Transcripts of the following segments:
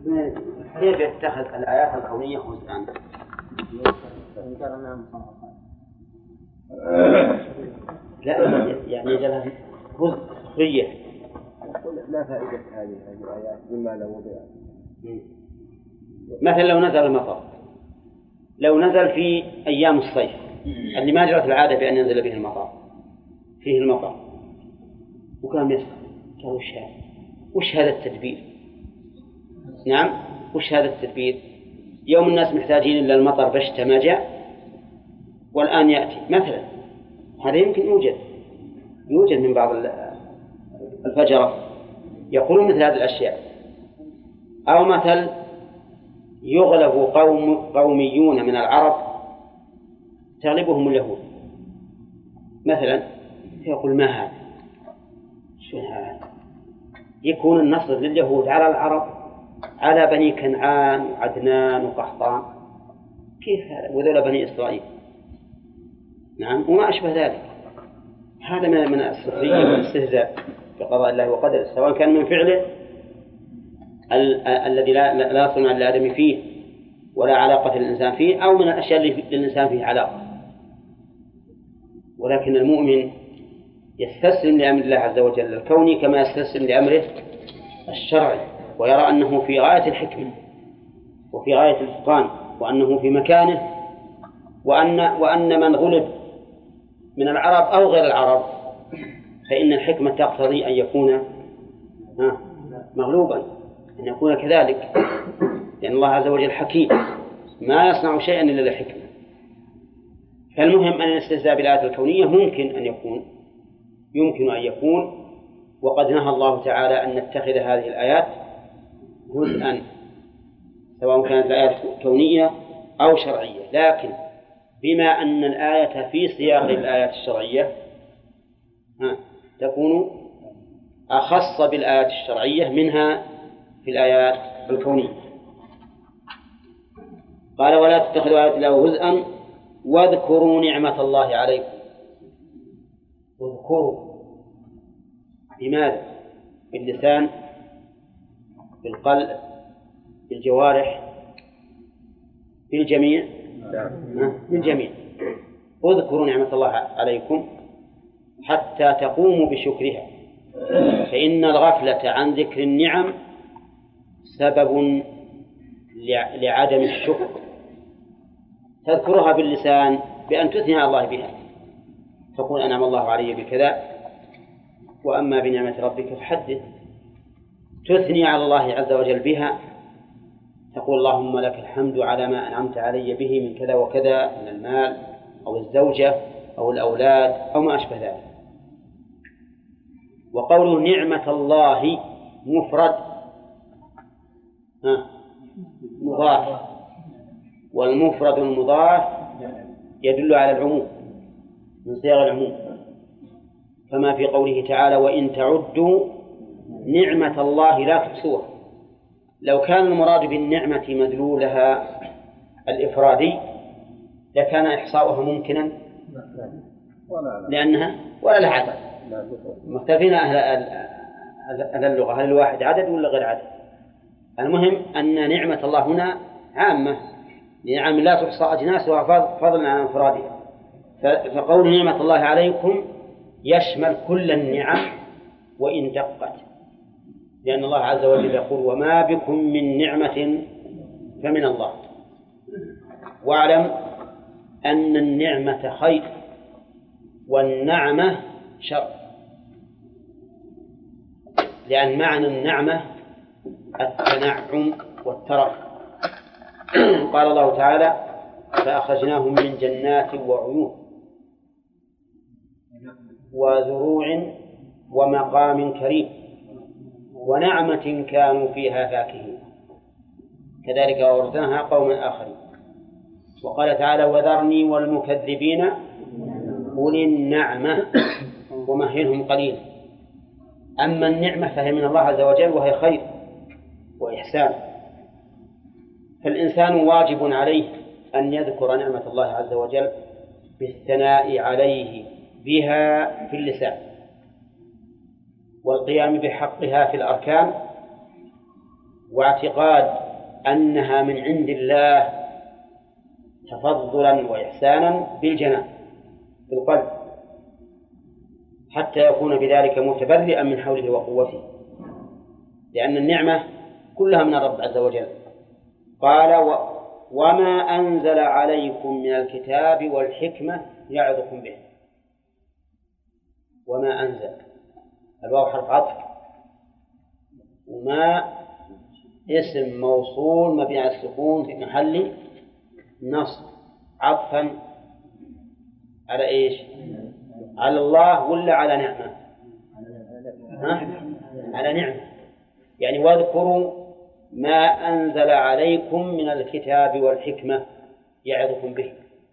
كيف يتخذ الآيات الكونية هزءا؟ لا يعني يجعلها هزء سخرية. لا فائدة هذه الآيات مما لو وضعت. مثلا لو نزل المطر، لو نزل في أيام الصيف اللي ما جرت العادة بأن ينزل به المطر، فيه المطر وكان يسخن، قال وش هذا التدبير؟ نعم، وش هذا التدبير؟ يوم الناس محتاجين إلا المطر بشتى ما جاء والآن يأتي مثلا. هذا يمكن يوجد من بعض الفجرة يقولون مثل هذه الأشياء. أو مثل يغلب قوميون من العرب تغلبهم اليهود مثلا، يقول ما هذا؟ شو هذا؟ يكون النصر لليهود على العرب، على بني كنعان وعدنان وقحطان، كيف هذا؟ وذول بني إسرائيل. نعم، وما أشبه ذلك. هذا من السخرية والاستهزاء بقضاء الله وقدره، سواء كان من فعله الذي لا صنع للآدم فيه ولا علاقة للإنسان فيه، أو من الأشياء اللي للإنسان فيه علاقة. ولكن المؤمن يستسلم لأمر الله عز وجل الكوني كما يستسلم لأمره الشرعي، ويرى أنه في غاية الحكمة وفي غاية الإتقان، وأنه في مكانه، وأن من غلب من العرب أو غير العرب فإن الحكمة تقتضي أن يكون مغلوبا، أن يكون كذلك، لأن الله عز وجل حكيم ما يصنع شيئا إلا للحكمة. فالمهم أن الاستهزاء بالآيات الكونية يمكن أن يكون، وقد نهى الله تعالى أن نتخذ هذه الآيات جزءا، سواء كانت الآيات كونية أو شرعية، لكن بما أن الآية في سياق الآيات الشرعية تكون أخص بالآيات الشرعية منها في الآيات الكونية. قال ولا تتخذوا آيات الله هزءا واذكروا نعمة الله عليكم. اذكروا بماذا؟ باللسان، بالقلب، بالجوارح، بالجميع. بالجميع. اذكروا نعمة الله عليكم حتى تقوموا بشكرها، فإن الغفلة عن ذكر النعم سبب لعدم الشكر. تذكرها باللسان بأن تثني على الله بها، تقول أنعم الله علي بكذا، وأما بنعمة ربك فحدث. تثني على الله عز وجل بها، تقول اللهم لك الحمد على ما أنعمت علي به من كذا وكذا، من المال أو الزوجة أو الأولاد أو ما أشبه ذلك. وقوله نعمة الله مفرد مضاف، والمفرد المضاف يدل على العموم من صيغ العموم، كما في قوله تعالى وإن تعدوا نعمة الله لا تحصوها. لو كان المراد بالنعمة مدلولها الإفرادي لكان إحصاؤها ممكنا، لأنها ولا لها عدد. مختلفين أهل اللغة، هل الواحد عدد ولا غير عدد؟ المهم أن نعمة الله هنا عامة، نعم لا تحصى أجناسها فضلا عن انفرادها. فقول نعمة الله عليكم يشمل كل النعم وإن دقت، لأن الله عز وجل يقول وما بكم من نعمة فمن الله. واعلم أن النعمة خير والنعمة شر، لأن معنى النعمة التنعم والترف. قال الله تعالى فأخرجناهم من جنات وعيون وزروع ومقام كريم ونعمة كانوا فيها فاكهين كذلك وأورثناها قوما آخرين. وقال تعالى وذرني والمكذبين أولي النعمة ومهلهم قليلا. أما النعمة فهي من الله عز وجل وهي خير وإحسان، فالإنسان واجب عليه أن يذكر نعمة الله عز وجل بالثناء عليه بها في اللسان، والقيام بحقها في الأركان، واعتقاد أنها من عند الله تفضلا وإحسانا بالجنان بالقلب، حتى يكون بذلك متبرئا من حوله وقوته، لأن النعمة كلها من الرب عز وجل. قال وما أنزل عليكم من الكتاب والحكمة يعظكم به. وما أنزل، الواو حرف عطف، وما اسم موصول مبني على السكون في محل نصب عطفا على إيش؟ على الله ولا على نعمة؟ على نعمة. يعني واذكروا ما أنزل عليكم من الكتاب والحكمة يعظكم به.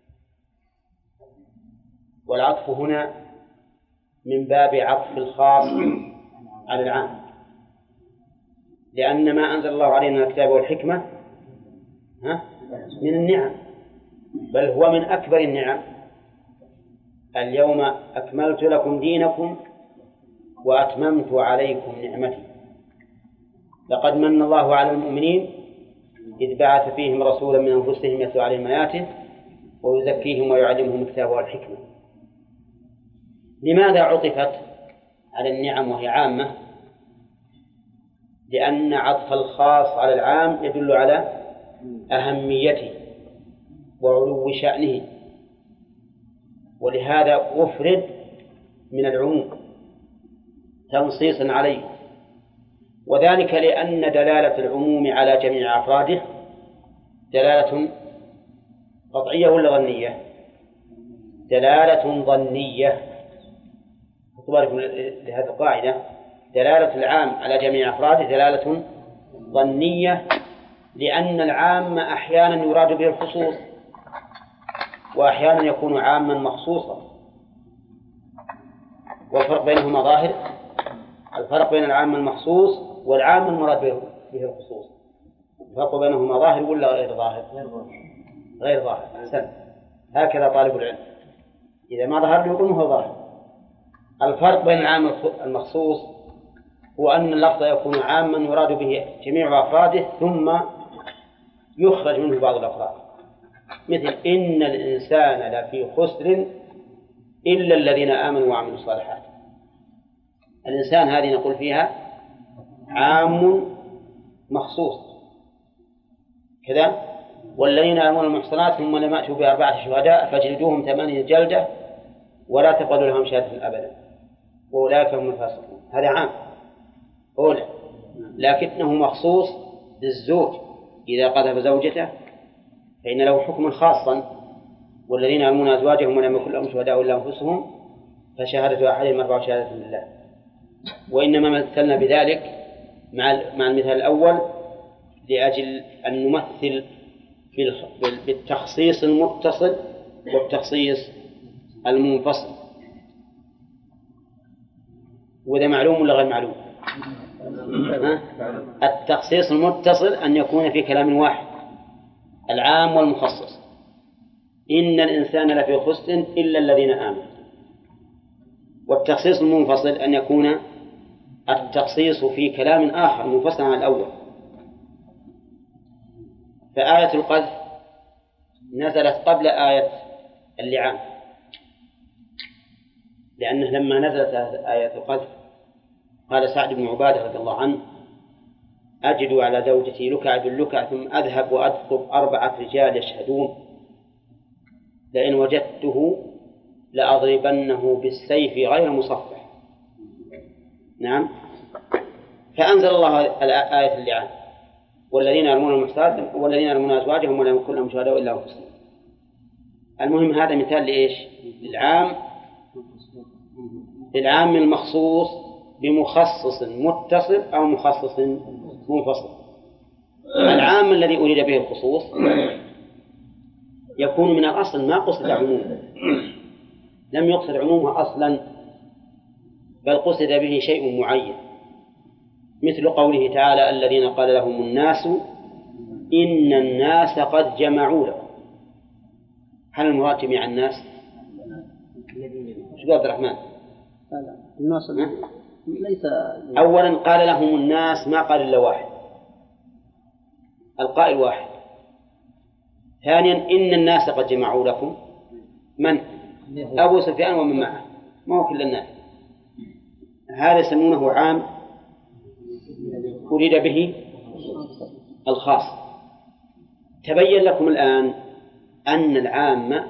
والعطف هنا من باب عطف الخاص على العام، لأن ما أنزل الله علينا من الكتاب والحكمة من النعم، بل هو من أكبر النعم. اليوم أكملت لكم دينكم وأتممت عليكم نعمتي. لقد من الله على المؤمنين إذ بعث فيهم رسولا من أنفسهم يتلو عليهم آياته ويزكيهم ويعلمهم الكتاب والحكمة. لماذا عطفت على النعم وهي عامة؟ لأن عطف الخاص على العام يدل على أهميته وعلو شأنه، ولهذا أفرد من العموم تنصيصا عليه، وذلك لأن دلالة العموم على جميع أفراده دلالة قطعية ولا ظنية؟ دلالة ظنية. اعتباركم لهذه القاعدة، دلالة العام على جميع أفراده دلالة ظنية، لأن العام أحيانا يراد به الخصوص وأحيانا يكون عاما مخصوصا، والفرق بينهما ظاهر. الفرق بين العام المخصوص والعام المراد به الخصوص الفرق بينهما ظاهر ولا غير ظاهر؟ غير ظاهر. أحسن، هكذا طالب العلم إذا ما ظهر له يقوم هو ظاهر. الفرق بين العام المخصوص هو أن اللفظ يكون عاما يراد به جميع أفراده ثم يخرج منه بعض الأفراد، مثل إن الإنسان لفي خسر إلا الذين آمنوا وعملوا الصالحات. الإنسان هذه نقول فيها عام مخصوص كذا. والذين آمنوا المحصنات ثم لم يأتوا ب4 شهداء فاجلدوهم 8 جلدة ولا تقبلوا لهم شهادة أبدا وأولئك هم الفاسقون. هذا عام أولى، لكنه مخصوص بالزوج إذا قذف زوجته فإن له حكم خاصا. والذين يرمون أزواجهم ولم يكن لهم شهداء إلا أنفسهم فشهادة أحدهم 4 شهادات لله. وإنما مثلنا بذلك مع المثال الأول لأجل أن نمثل بالتخصيص المتصل والتخصيص المنفصل. وده معلوم ولا غير معلوم؟ التخصيص المتصل أن يكون في كلام واحد العام والمخصص. إن الإنسان لفي خسر إلا الذين آمنوا. والتخصيص المنفصل أن يكون التخصيص في كلام آخر منفصل عن الأول. فآية القذف نزلت قبل آية اللعان، لأنه لما نزلت آية القذف قال سعد بن عبادة رضي الله عنه أجد على زوجتي لكع باللكع ثم أذهب وأدخل 4 رجال يشهدون لئن وجدته لأضربنه بالسيف غير مصفح. نعم. فأنزل الله آية اللعان والذين يرمون المحصنات والذين يرمون أزواجهم ولم يكن لهم شهداء إلا أنفسهم. المهم هذا مثال لإيش؟ للعام المخصوص بمخصص متصل أو مخصص منفصل. العام الذي أريد به الخصوص يكون من الأصل ما قصد عمومه، لم يقصد عمومه أصلا، بل قصد به شيء معين، مثل قوله تعالى الذين قال لهم الناس إن الناس قد جمعوا لكم. هل المراد جميع الناس؟ شو عبد الرحمن؟ الناس ليس أولا قال لهم الناس ما قال إلا واحد، القائل واحد. ثانيا إن الناس قد جمعوا لكم، من؟ أبو سفيان ومن معه، ما هو كل الناس. هذا يسمونه عام أريد به الخاص. تبين لكم الآن أن العام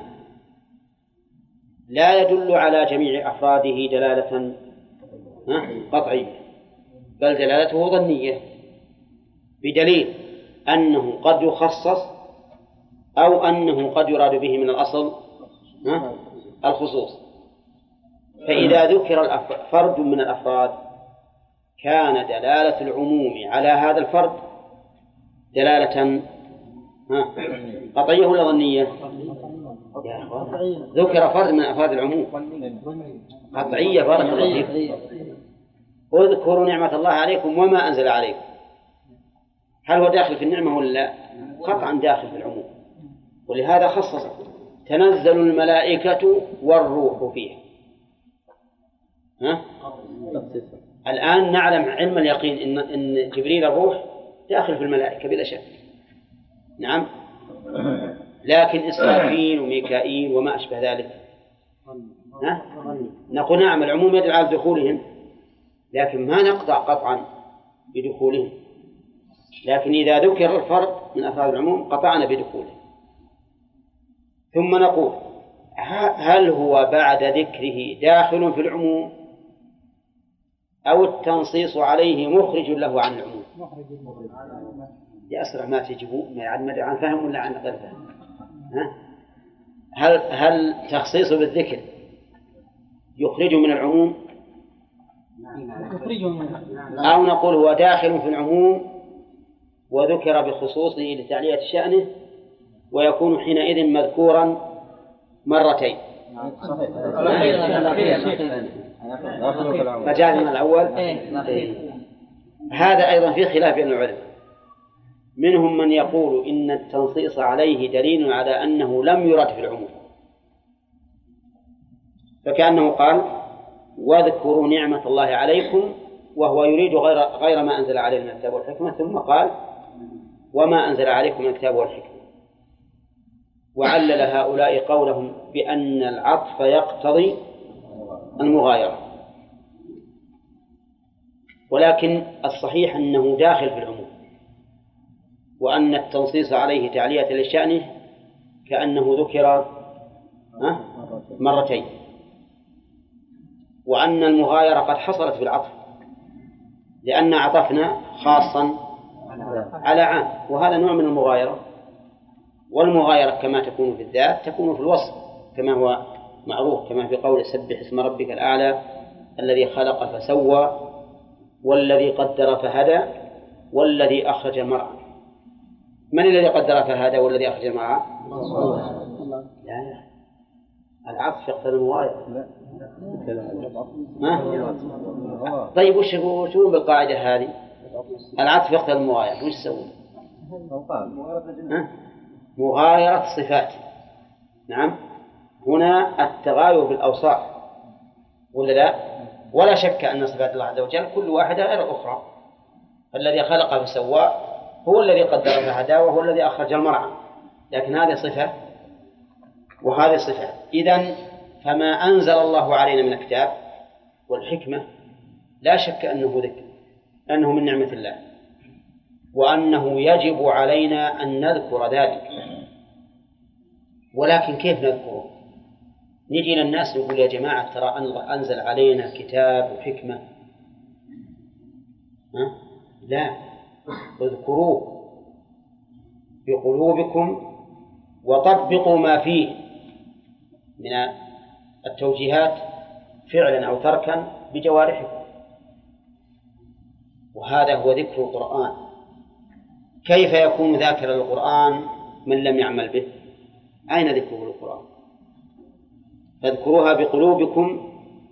لا يدل على جميع أفراده دلالة قطعية، بل دلالته ظنية، بدليل أنه قد يخصص أو أنه قد يراد به من الأصل الخصوص. فإذا ذكر فرد من الأفراد كان دلالة العموم على هذا الفرد دلالة قطعية ولا ظنية؟ ذكر فرد من أفراد العموم قطعية. بارك الله فيكم. اذكروا نعمة الله عليكم وما أنزل عليكم. هل هو داخل في النعمة ولا لا؟ قطعا داخل في العموم، ولهذا خصص تنزل الملائكة والروح فيها. الآن نعلم علم اليقين إن جبريل الروح داخل في الملائكة بلا شك. نعم. لكن إسرافيل وميكائيل وما أشبه ذلك نقول نعم العموم يدل على دخولهم، لكن ما نقطع قطعا بدخولهم. لكن إذا ذكر الفرد من أفراد العموم قطعنا بدخوله. ثم نقول هل هو بعد ذكره داخل في العموم أو التنصيص عليه مخرج له عن العموم؟ يأسرع ما تجيبوا ما يعد عن فهم ولا عن غير فهم. هل تخصيصه بالذكر يخرجه من العموم أو نقول هو داخل في العموم وذكر بخصوصه لتعلية شأنه ويكون حينئذ مذكورا مرتين؟ مجازنا الأول. هذا أيضا في خلاف بين العلماء، منهم من يقول إن التنصيص عليه دليل على أنه لم يرد في العموم، فكأنه قال واذكروا نعمة الله عليكم وهو يريد غير ما أنزل عليه من الكتاب والحكمة، ثم قال وما أنزل عليكم من الكتاب والحكمة. وعلل هؤلاء قولهم بأن العطف يقتضي المغايرة، ولكن الصحيح أنه داخل في العموم، وأن التنصيص عليه تعلية لشأنه كأنه ذكر مرتين، وأن المغايرة قد حصلت في العطف لأن عطفنا خاصا على عام، وهذا نوع من المغايرة. والمغايرة كما تكون في الذات تكون في الوصف كما هو معروف، كما في قول سبح اسم ربك الأعلى الذي خلق فسوى والذي قدر فهدى والذي أخرج المرعى. من الذي قدر فهدى والذي أخرج المرعى؟ لا، العطف يقتضي المغايرة. طيب وش بالقاعدة هذه؟ العطف يقتضي المغايرة، وش سوي؟ مغايرة صفات. نعم، هنا التغاير بالأوصاف ولا لا؟ ولا شك أن صفات الله عز وجل كل واحدة غير الأخرى. الذي خلق فسوى هو الذي قدر فهدى وهو الذي أخرج المرعى، لكن هذه صفة وهذه صفة. إذن فما أنزل الله علينا من الكتاب والحكمة لا شك أنه ذكر، أنه من نعمة الله، وأنه يجب علينا أن نذكر ذلك. ولكن كيف نذكره؟ نجي للناس نقول يا جماعة ترى أنزل علينا كتاب وحكمة. لا، اذكروه بقلوبكم وطبقوا ما فيه من التوجيهات فعلا أو تركا بجوارحكم، وهذا هو ذكر القرآن. كيف يكون ذاكرا للقرآن من لم يعمل به؟ أين ذكره القرآن؟ فاذكروها بقلوبكم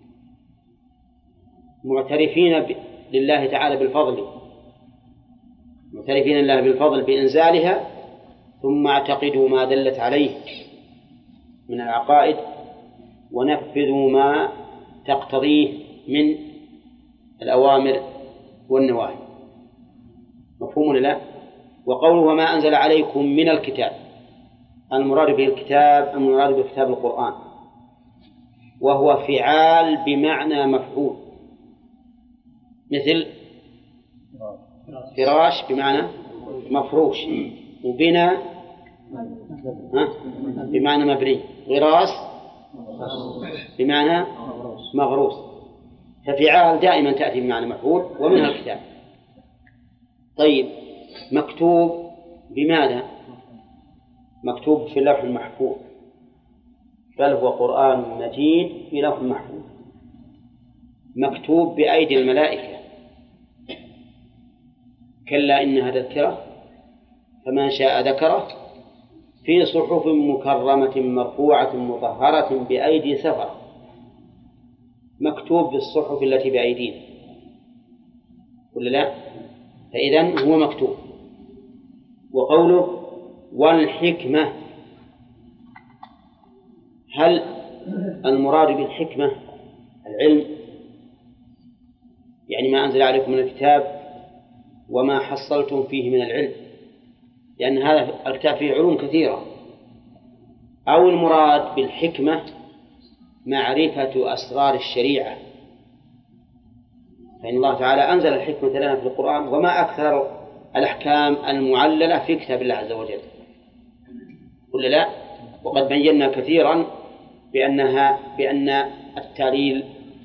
معترفين لله تعالى بالفضل، معترفين لله بالفضل بإنزالها، ثم اعتقدوا ما دلت عليه من العقائد ونفذوا ما تقتضيه من الأوامر والنواهي. مفهوم ولا لا؟ وقوله وما أنزل عليكم من الكتاب، المراد بالكتاب المراد بالكتاب القرآن، وهو فعال بمعنى مفعول، مثل فراش بمعنى مفروش، وبناء بمعنى مبني، غراس بمعنى مغروس. ففعال دائما تأتي بمعنى مفعول ومنها الكتاب. طيب مكتوب بماذا؟ مكتوب في اللوح المحفوظ، بل هو قرآن مجيد في لوح محفوظ مكتوب بأيدي الملائكة، كلا إنها تذكرة فمن شاء ذكره في صحف مكرمة مرفوعة مطهرة بأيدي سفرة. مكتوب بالصحف التي بأيدينا ولا لا؟ فإذن هو مكتوب. وقوله والحكمة، هل المراد بالحكمة العلم؟ يعني ما أنزل عليكم من الكتاب وما حصلتم فيه من العلم، لأن هذا الكتاب فيه علوم كثيرة. أو المراد بالحكمة معرفة أسرار الشريعة، فإن الله تعالى أنزل الحكمة لنا في القرآن، وما أكثر الأحكام المعللة في كتاب الله عز وجل ولا لا؟ وقد بينا كثيرا بأن التعليل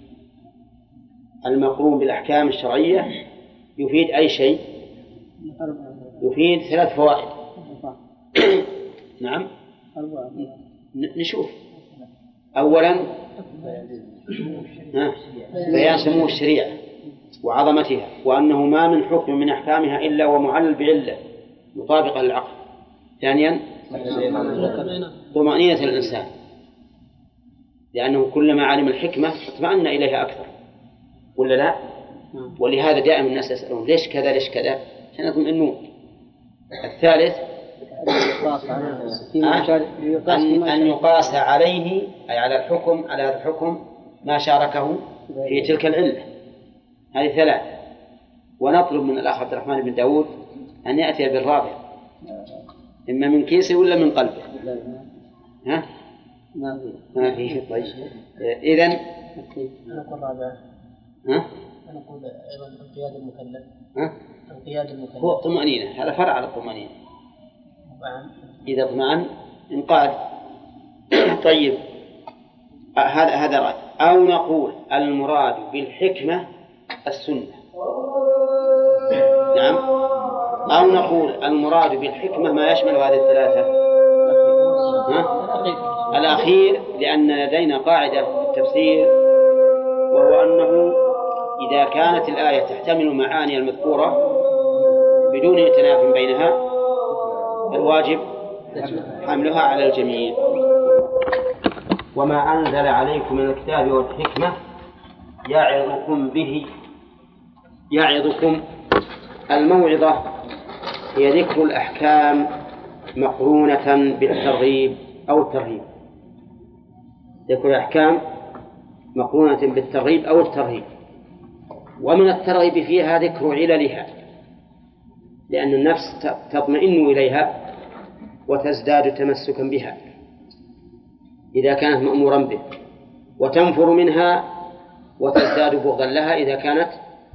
المقرون بالأحكام الشرعية يفيد أي شيء؟ يفيد 3 فوائد. نعم نشوف. أولا بيان سمو الشريعة وعظمتها، وأنه ما من حكم من أحكامها إلا ومعلل بعلة مطابقة للعقل. ثانيا طمأنينة الإنسان، لأنه كلما علم الحكمة اطمأن إليها أكثر ولا لا؟ ولهذا دائما الناس يسألون ليش كذا ليش كذا عشان يطمئنون. الثالث أن يقاس عليه أي على الحكم، على هذا الحكم ما شاركه في تلك العلة. هذه 3. ونطلب من الأخ عبد الرحمن بن داود أن يأتي بالرابع، إما من كيسه ولا من قلبه. ها؟ ما فيه. طيب إذن نقول رابع. ها؟ نقول أيضا انقياد المكلف. ها؟ انقياد المكلف هو الطمأنينة، هذا فرع على الطمأنينة. إذا اطمأن انقاد. طيب هذا رأي. أو نقول المراد بالحكمة السنة. نعم. أو نقول المراد بالحكمة ما يشمل هذه ال3. الأخير، لأن لدينا قاعدة في التفسير، وهو أنه إذا كانت الآية تحتمل معاني المذكورة بدون تناف بينها الواجب حملها على الجميع. وما أنزل عليكم من الكتاب والحكمة يعظكم به. يعظكم، الموعظة هي ذكر الأحكام مقرونة بالترغيب أو الترهيب. ذكر الأحكام مقرونة بالترغيب أو الترهيب. ومن الترغيب فيها ذكر عللها، لأن النفس تطمئن إليها وتزداد تمسكا بها إذا كانت مأمورا به، وتنفر منها وتزداد بغضا لها إذا كانت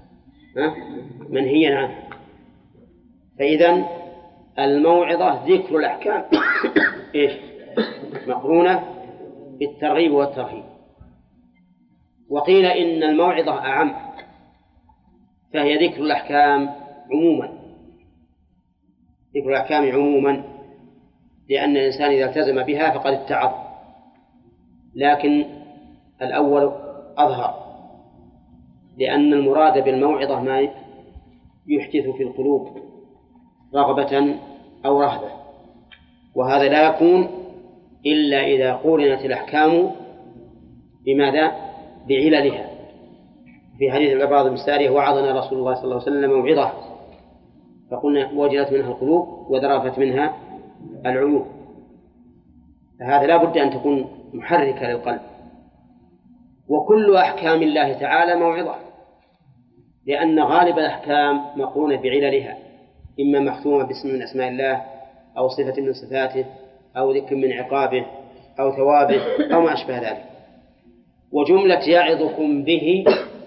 منهيا عنها. فإذن الموعظة ذكر الأحكام إيش؟ مقرونة بالترغيب والترهيب. وقيل إن الموعظة أعم، فهي ذكر الأحكام عموما، ذكر الأحكام عموما، لأن الإنسان إذا التزم بها فقد اتعظ. لكن الأول أظهر، لأن المراد بالموعظة ما يحدث في القلوب رغبة أو رهبة، وهذا لا يكون إلا إذا قورنت الأحكام بماذا؟ بعللها. في حديث العباد بن سارية وعظنا رسول الله صلى الله عليه وسلم موعظة فقلنا وجلت منها القلوب وذرفت منها العيون. فهذا لا بد أن تكون محركة للقلب. وكل أحكام الله تعالى موعظة، لأن غالب الأحكام مقرونة بعللها، إما مختومة باسم من أسماء الله أو صفة من صفاته أو ذكر من عقابه أو ثوابه أو ما أشبه ذلك. وجملة يعظكم به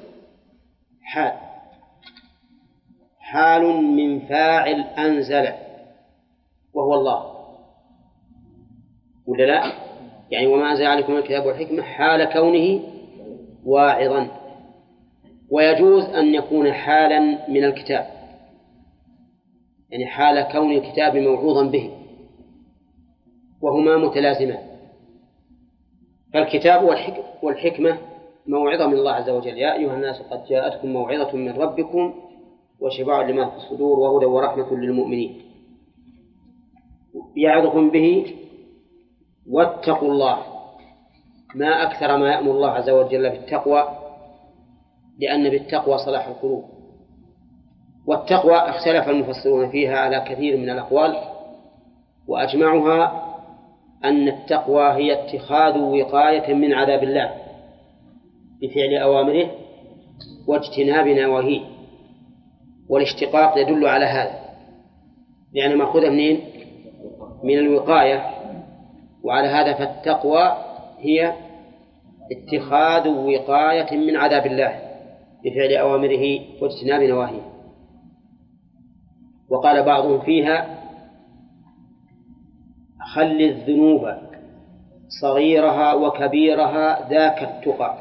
حال من فاعل أنزل وهو الله، ولا لا؟ يعني وما أنزل عليكم الكتاب والحكمة حال كونه واعظا. ويجوز أن يكون حالا من الكتاب، يعني حال كون الكتاب موعوظا به، وهما متلازمان. فالكتاب والحكمة موعظة من الله عز وجل: يا أيها الناس قد جاءتكم موعظة من ربكم وشفاء لما في الصدور وهدى ورحمة للمؤمنين. يعظكم به واتقوا الله. ما أكثر ما يأمر الله عز وجل بالتقوى، لأن بالتقوى صلاح القلوب. والتقوى اختلف المفسرون فيها على كثير من الأقوال، وأجمعها أن التقوى هي اتخاذ وقاية من عذاب الله بفعل أوامره واجتناب نواهيه. والاشتقاق يدل على هذا، لأن مأخوذة منين؟ من الوقاية. وعلى هذا فالتقوى هي اتخاذ وقاية من عذاب الله بفعل أوامره واجتناب نواهيه. وقال بعضهم فيها: خل الذنوب صغيرها وكبيرها ذاك التقى،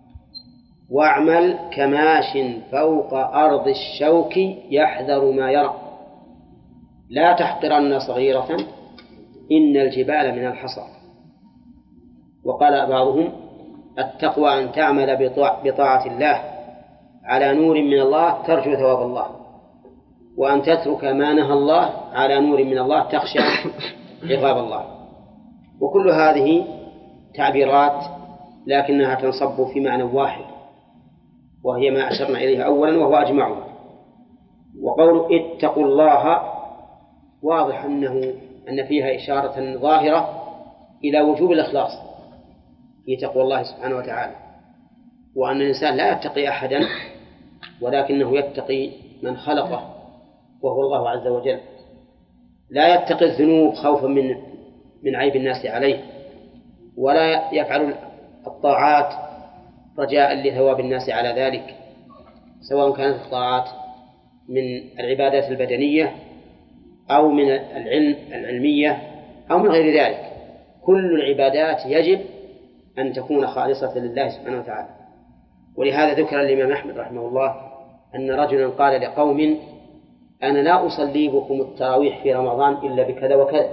واعمل كماش فوق أرض الشوك يحذر ما يرى، لا تحقرن صغيرة إن الجبال من الحصى. وقال بعضهم: التقوى أن تعمل بطاعة الله على نور من الله ترجو ثواب الله، وأن تترك ما نهى الله على نور من الله تخشى عقاب الله. وكل هذه تعبيرات لكنها تنصب في معنى واحد، وهي ما أشرنا إليها أولا وهو أجمعها. وقول اتقوا الله واضح أن فيها إشارة ظاهرة إلى وجوب الإخلاص في تقوى الله سبحانه وتعالى، وأن الإنسان لا يتقي أحدا ولكنه يتقي من خلقه وهو الله عز وجل. لا يتقي الذنوب خوفا من عيب الناس عليه، ولا يفعل الطاعات رجاء لثواب الناس على ذلك، سواء كانت الطاعات من العبادات البدنية أو من العلمية أو من غير ذلك. كل العبادات يجب أن تكون خالصة لله سبحانه وتعالى. ولهذا ذكر الإمام أحمد رحمه الله أن رجلا قال لقوم: أنا لا أصلي بكم التراويح في رمضان إلا بكذا وكذا.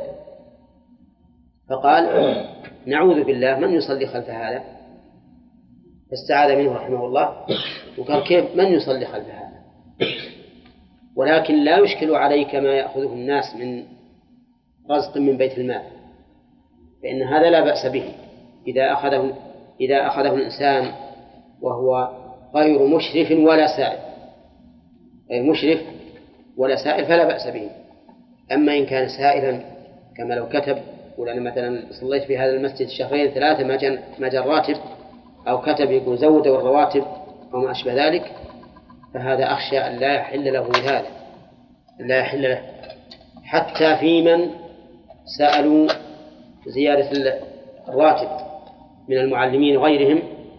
فقال: نعوذ بالله، من يصلي خلف هذا؟ فاستعاذ منه رحمه الله وقال: كيف من يصلي خلف هذا؟ ولكن لا يشكل عليك ما يأخذه الناس من رزق من بيت المال، فإن هذا لا بأس به إذا أخذه الإنسان وهو غير مشرف ولا سائل، غير مشرف ولا سائل فلا بأس به. أما إن كان سائلا كما لو كتب: ولأن مثلا صليت في هذا المسجد شهرين ثلاثة ما جاء الراتب، أو كتب يقول زودوا الرواتب أو ما أشبه ذلك، فهذا أخشى أن لا يحل له هذا، لا يحل له. حتى في من سألوا زيادة الراتب من المعلمين وغيرهم،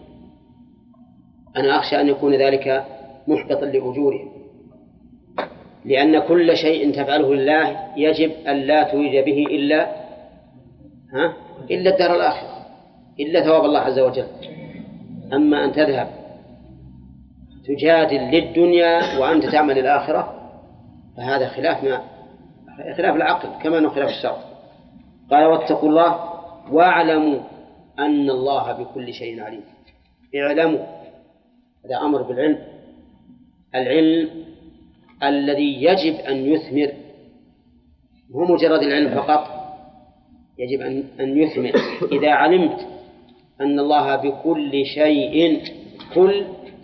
أنا أخشى أن يكون ذلك محبطا لأجورهم، لأن كل شيء تفعله لله يجب أن لا تريد به إلا الدار الآخرة، إلا ثواب الله عز وجل. أما أن تذهب تجادل للدنيا وأنت تعمل الآخرة فهذا خلاف العقل كما أنه خلاف الشرع. قال: واتقوا الله واعلموا أن الله بكل شيء عليم. اعلموا، هذا أمر بالعلم، العلم الذي يجب أن يثمر، هو مجرد العلم فقط، يجب أن يثمر. إذا علمت أن الله بكل شيء، كل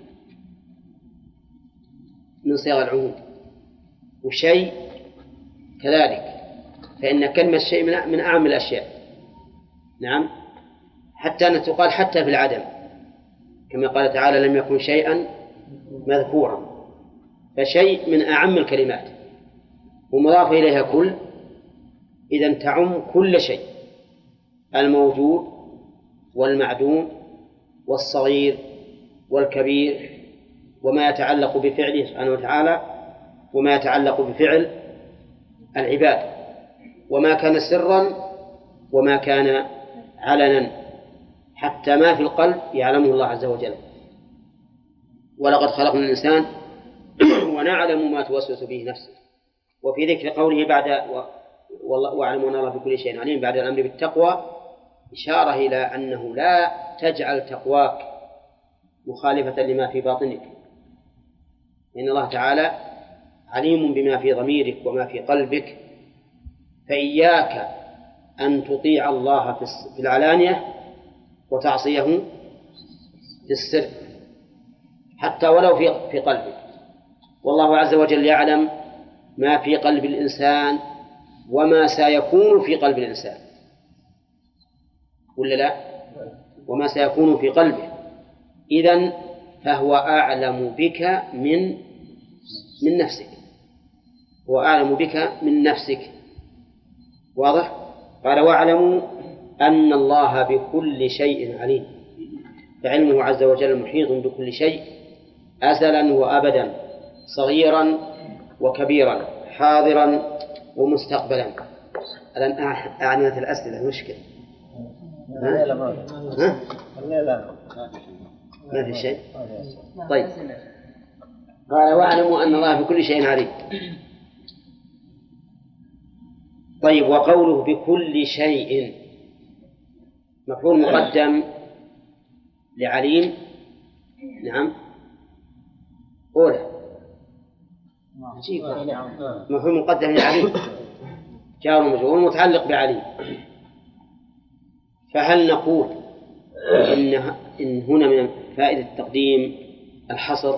من صيغ العموم، وشيء كذلك، فإن كلمة شيء من أعم الأشياء. نعم، حتى أن تقال حتى في العدم، كما قال تعالى: لم يكن شيئا مذكورا، فشيء من أعم الكلمات. ومضاف إليها كل، إذن تعم كل شيء، الموجود والمعدوم والصغير والكبير، وما يتعلق بفعله سبحانه وتعالى وما يتعلق بفعل العباد، وما كان سرا وما كان علنا، حتى ما في القلب يعلمه الله عز وجل. ولقد خلقنا الإنسان ونعلم ما توسوس به نفسه. وفي ذكر قوله بعد واعلموا أن الله بكل شيء عليم بعد الأمر بالتقوى إشارة إلى أنه لا تجعل تقواك مخالفة لما في باطنك، لأن الله تعالى عليم بما في ضميرك وما في قلبك، فإياك أن تطيع الله في العلانية وتعصيه في السر حتى ولو في قلبك. والله عز وجل يعلم ما في قلب الإنسان وما سيكون في قلب الإنسان، ولا لا؟ وما سيكون في قلبه، إذن فهو أعلم بك من نفسك، هو أعلم بك من نفسك. واضح؟ قال واعلموا أن الله بكل شيء عليم، فعلمه عز وجل محيط بكل شيء أزلا وأبدا، صغيرا وكبيرا، حاضرا ومستقبلا. الآن أعنت الأسئلة مشكلة. ما في شيء. طيب قال واعلموا أن الله بكل شيء عليم. طيب وقوله بكل شيء مفعول مقدم لعليم. نعم أولى مفعول مقدم لعليم جار ومجرور متعلق بعليم. فهل نقول إن هنا من فائدة التقديم الحصر؟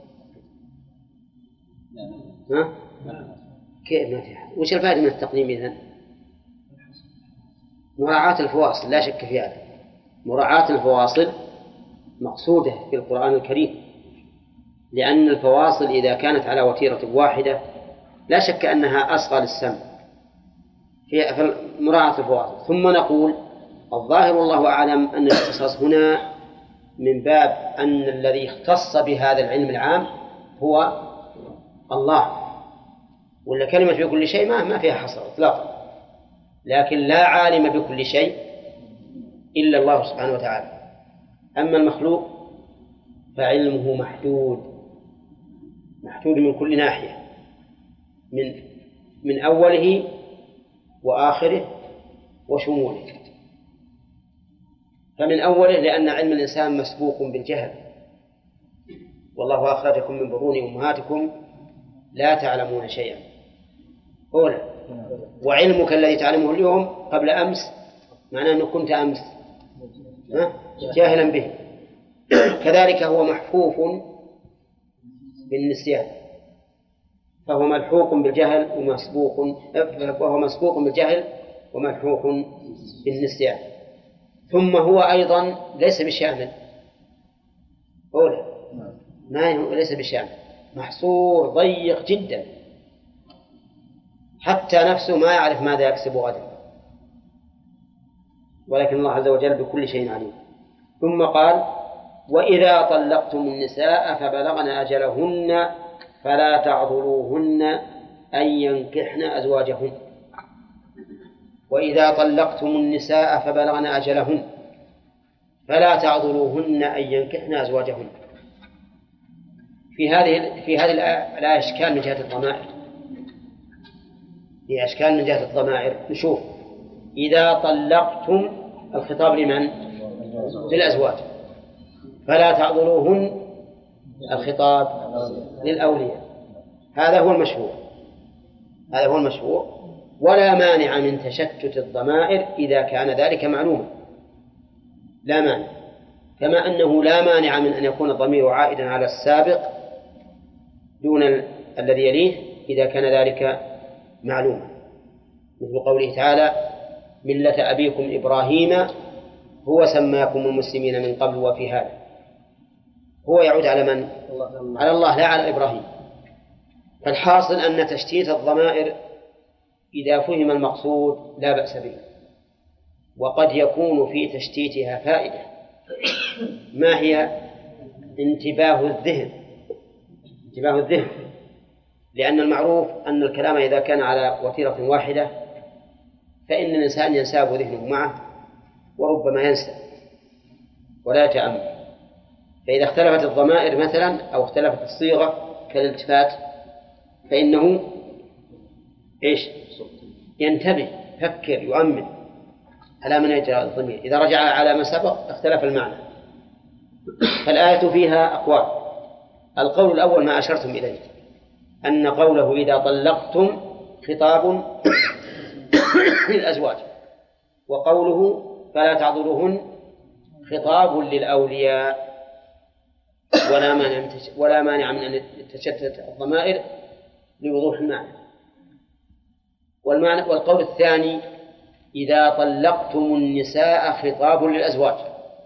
ها؟ كيف ما في حد؟ وش الفائدة من التقديم إذن؟ مراعاة الفواصل لا شك في هذا. مراعاة الفواصل مقصودة في القرآن الكريم، لأن الفواصل إذا كانت على وتيرة واحدة لا شك أنها أصغى للسمع في مراعاة الفواصل. ثم نقول الظاهر والله أعلم أن الاختصاص هنا من باب أن الذي اختص بهذا العلم العام هو الله، ولا كلمة بكل شيء ما فيها حصر إطلاقا، لكن لا عالم بكل شيء إلا الله سبحانه وتعالى. أما المخلوق فعلمه محدود من كل ناحية، من أوله وآخره وشموله. فمن أوله لأن علم الإنسان مسبوق بالجهل، والله أخرجكم من بطون أمهاتكم لا تعلمون شيئا. أولا وعلمك الذي تعلمه اليوم قبل أمس معناه أنه كنت أمس جاهلا به. كذلك هو محفوف بالنسيان، فهو ملحوق بالجهل وهو مسبوق بالجهل وملحوق بالنسيان. ثم هو أيضا ليس بشامل، أولا ليس بشامل، محصور ضيق جدا، حتى نفسه ما يعرف ماذا يكسب غدا، ولكن الله عز وجل بكل شيء عليم. ثم قال وإذا طلقتم النساء فبلغن أجلهن فلا تعضلوهن أن ينكحن أزواجهن. وإذا طلقتم النساء فبلغن أجلهن فلا تعضلوهن أن ينكحن أزواجهن. في هذه الآية إشكال من جهة الضمائر، في إشكال من جهة الضمائر. نشوف إذا طلقتم الخطاب لمن؟ للأزواج. فلا تعضلوهن الخطاب للأولياء. هذا هو المشهور، ولا مانع من تشتت الضمائر إذا كان ذلك معلوما، لا مانع، كما أنه لا مانع من أن يكون الضمير عائدا على السابق دون الذي يليه إذا كان ذلك معلوما، مثل قوله تعالى ملة أبيكم إبراهيم هو سماكم المسلمين من قبل وفي هذا. هو يعود على من؟ على الله لا على إبراهيم. فالحاصل أن تشتيت الضمائر إذا فهم المقصود لا بأس به، وقد يكون في تشتيتها فائدة. ما هي؟ انتباه الذهن، انتباه الذهن، لأن المعروف أن الكلام إذا كان على وتيرة واحدة فإن الإنسان ينساب ذهنه معه وربما ينسى ولا يتأمل. فإذا اختلفت الضمائر مثلا أو اختلفت الصيغة كالالتفات فإنه إيش؟ ينتبه، يفكر، يؤمن على من يجرى الضمير. إذا رجع على ما سبق اختلف المعنى. فالآية فيها أقوال. القول الأول ما أشرتم إليه، أن قوله إذا طلقتم خطاب للأزواج، وقوله فلا تعذروهن خطاب للأولياء، ولا مانع من أن تشتت الضمائر لوضوح المعنى. والقول الثاني إذا طلقتم النساء خطاب للأزواج،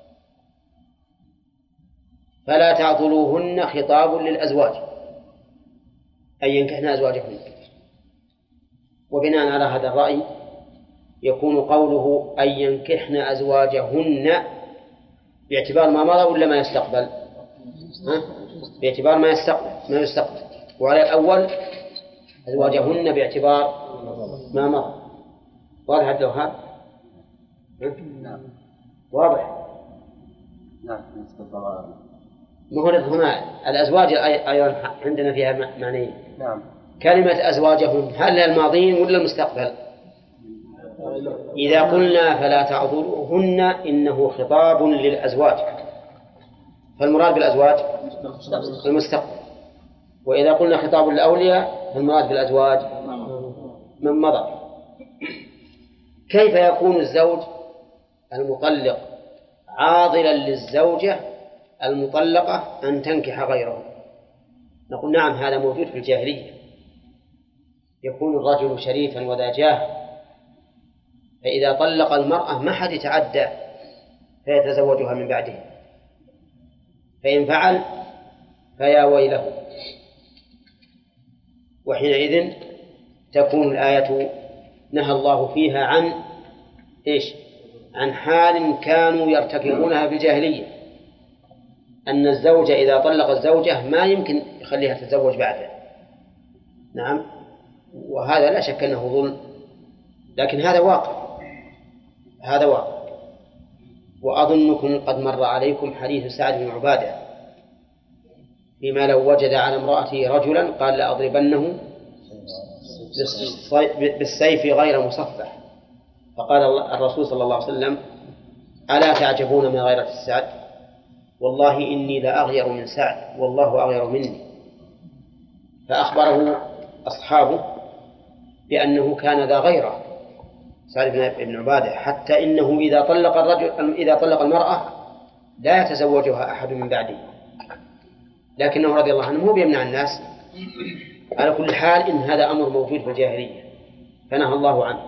فلا تعضلوهن خطاب للأزواج أي ينكحن أزواجهن. وبناء على هذا الرأي يكون قوله أن ينكحن أزواجهن باعتبار ما مضى ولا ما يستقبل؟ باعتبار ما يستقبل. وعلى الأول أزواجهن باعتبار ما مضى. واضح عبد الوهاب؟ واضح؟ نعم. مهر هنا الأزواج أيضا عندنا فيها معنيين. نعم. كلمة أزواجهم هل الماضين ولا المستقبل؟ إذا قلنا فلا تعذروهن إنه خطاب للأزواج، فالمراد بالأزواج المستقبل. وإذا قلنا خطاب للأولياء فالمراد بالأزواج من مضى. كيف يكون الزوج المطلق عاضلا للزوجة المطلقة أن تنكح غيره؟ نقول نعم، هذا موجود في الجاهلية. يكون الرجل شريفا وذا جاه، فإذا طلق المرأة ما حد يتعدى فيتزوجها من بعده، فإن فعل فيا ويله. وحينئذ تكون الآية نهى الله فيها عن إيش؟ عن حال كانوا يرتكبونها في الجاهلية، أن الزوج إذا طلق الزوجة ما يمكن يخليها تتزوج بعده. نعم، وهذا لا شك أنه ظلم، لكن هذا واقع، هذا واقع. وأظنكم قد مر عليكم حديث سعد بن عبادة فيما لو وجد على امرأته رجلا قال لأضربنه بالسيف غير مصفح، فقال الرسول صلى الله عليه وسلم ألا تعجبون من غيرة السعد؟ والله إني لأغير من سعد والله أغير مني. فأخبره أصحابه بأنه كان ذا غيرة سعد بن عبادة، حتى إنه إذا طلق المرأة لا يتزوجها أحد من بعده، لكنه رضي الله عنه هو بيمنع الناس. على كل حال إن هذا أمر موجود في الجاهلية فنهى الله عنه.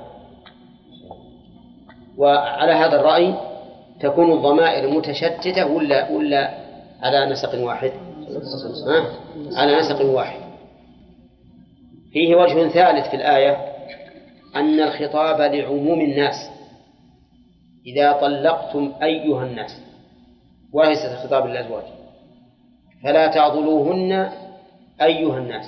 وعلى هذا الرأي تكون الضمائر متشتتة ولا على نسق واحد؟ على نسق واحد. فيه وجه ثالث في الآية أن الخطاب لعموم الناس إذا طلقتم أيها الناس، وليس الخطاب للأزواج. فلا تعضلوهن أيها الناس،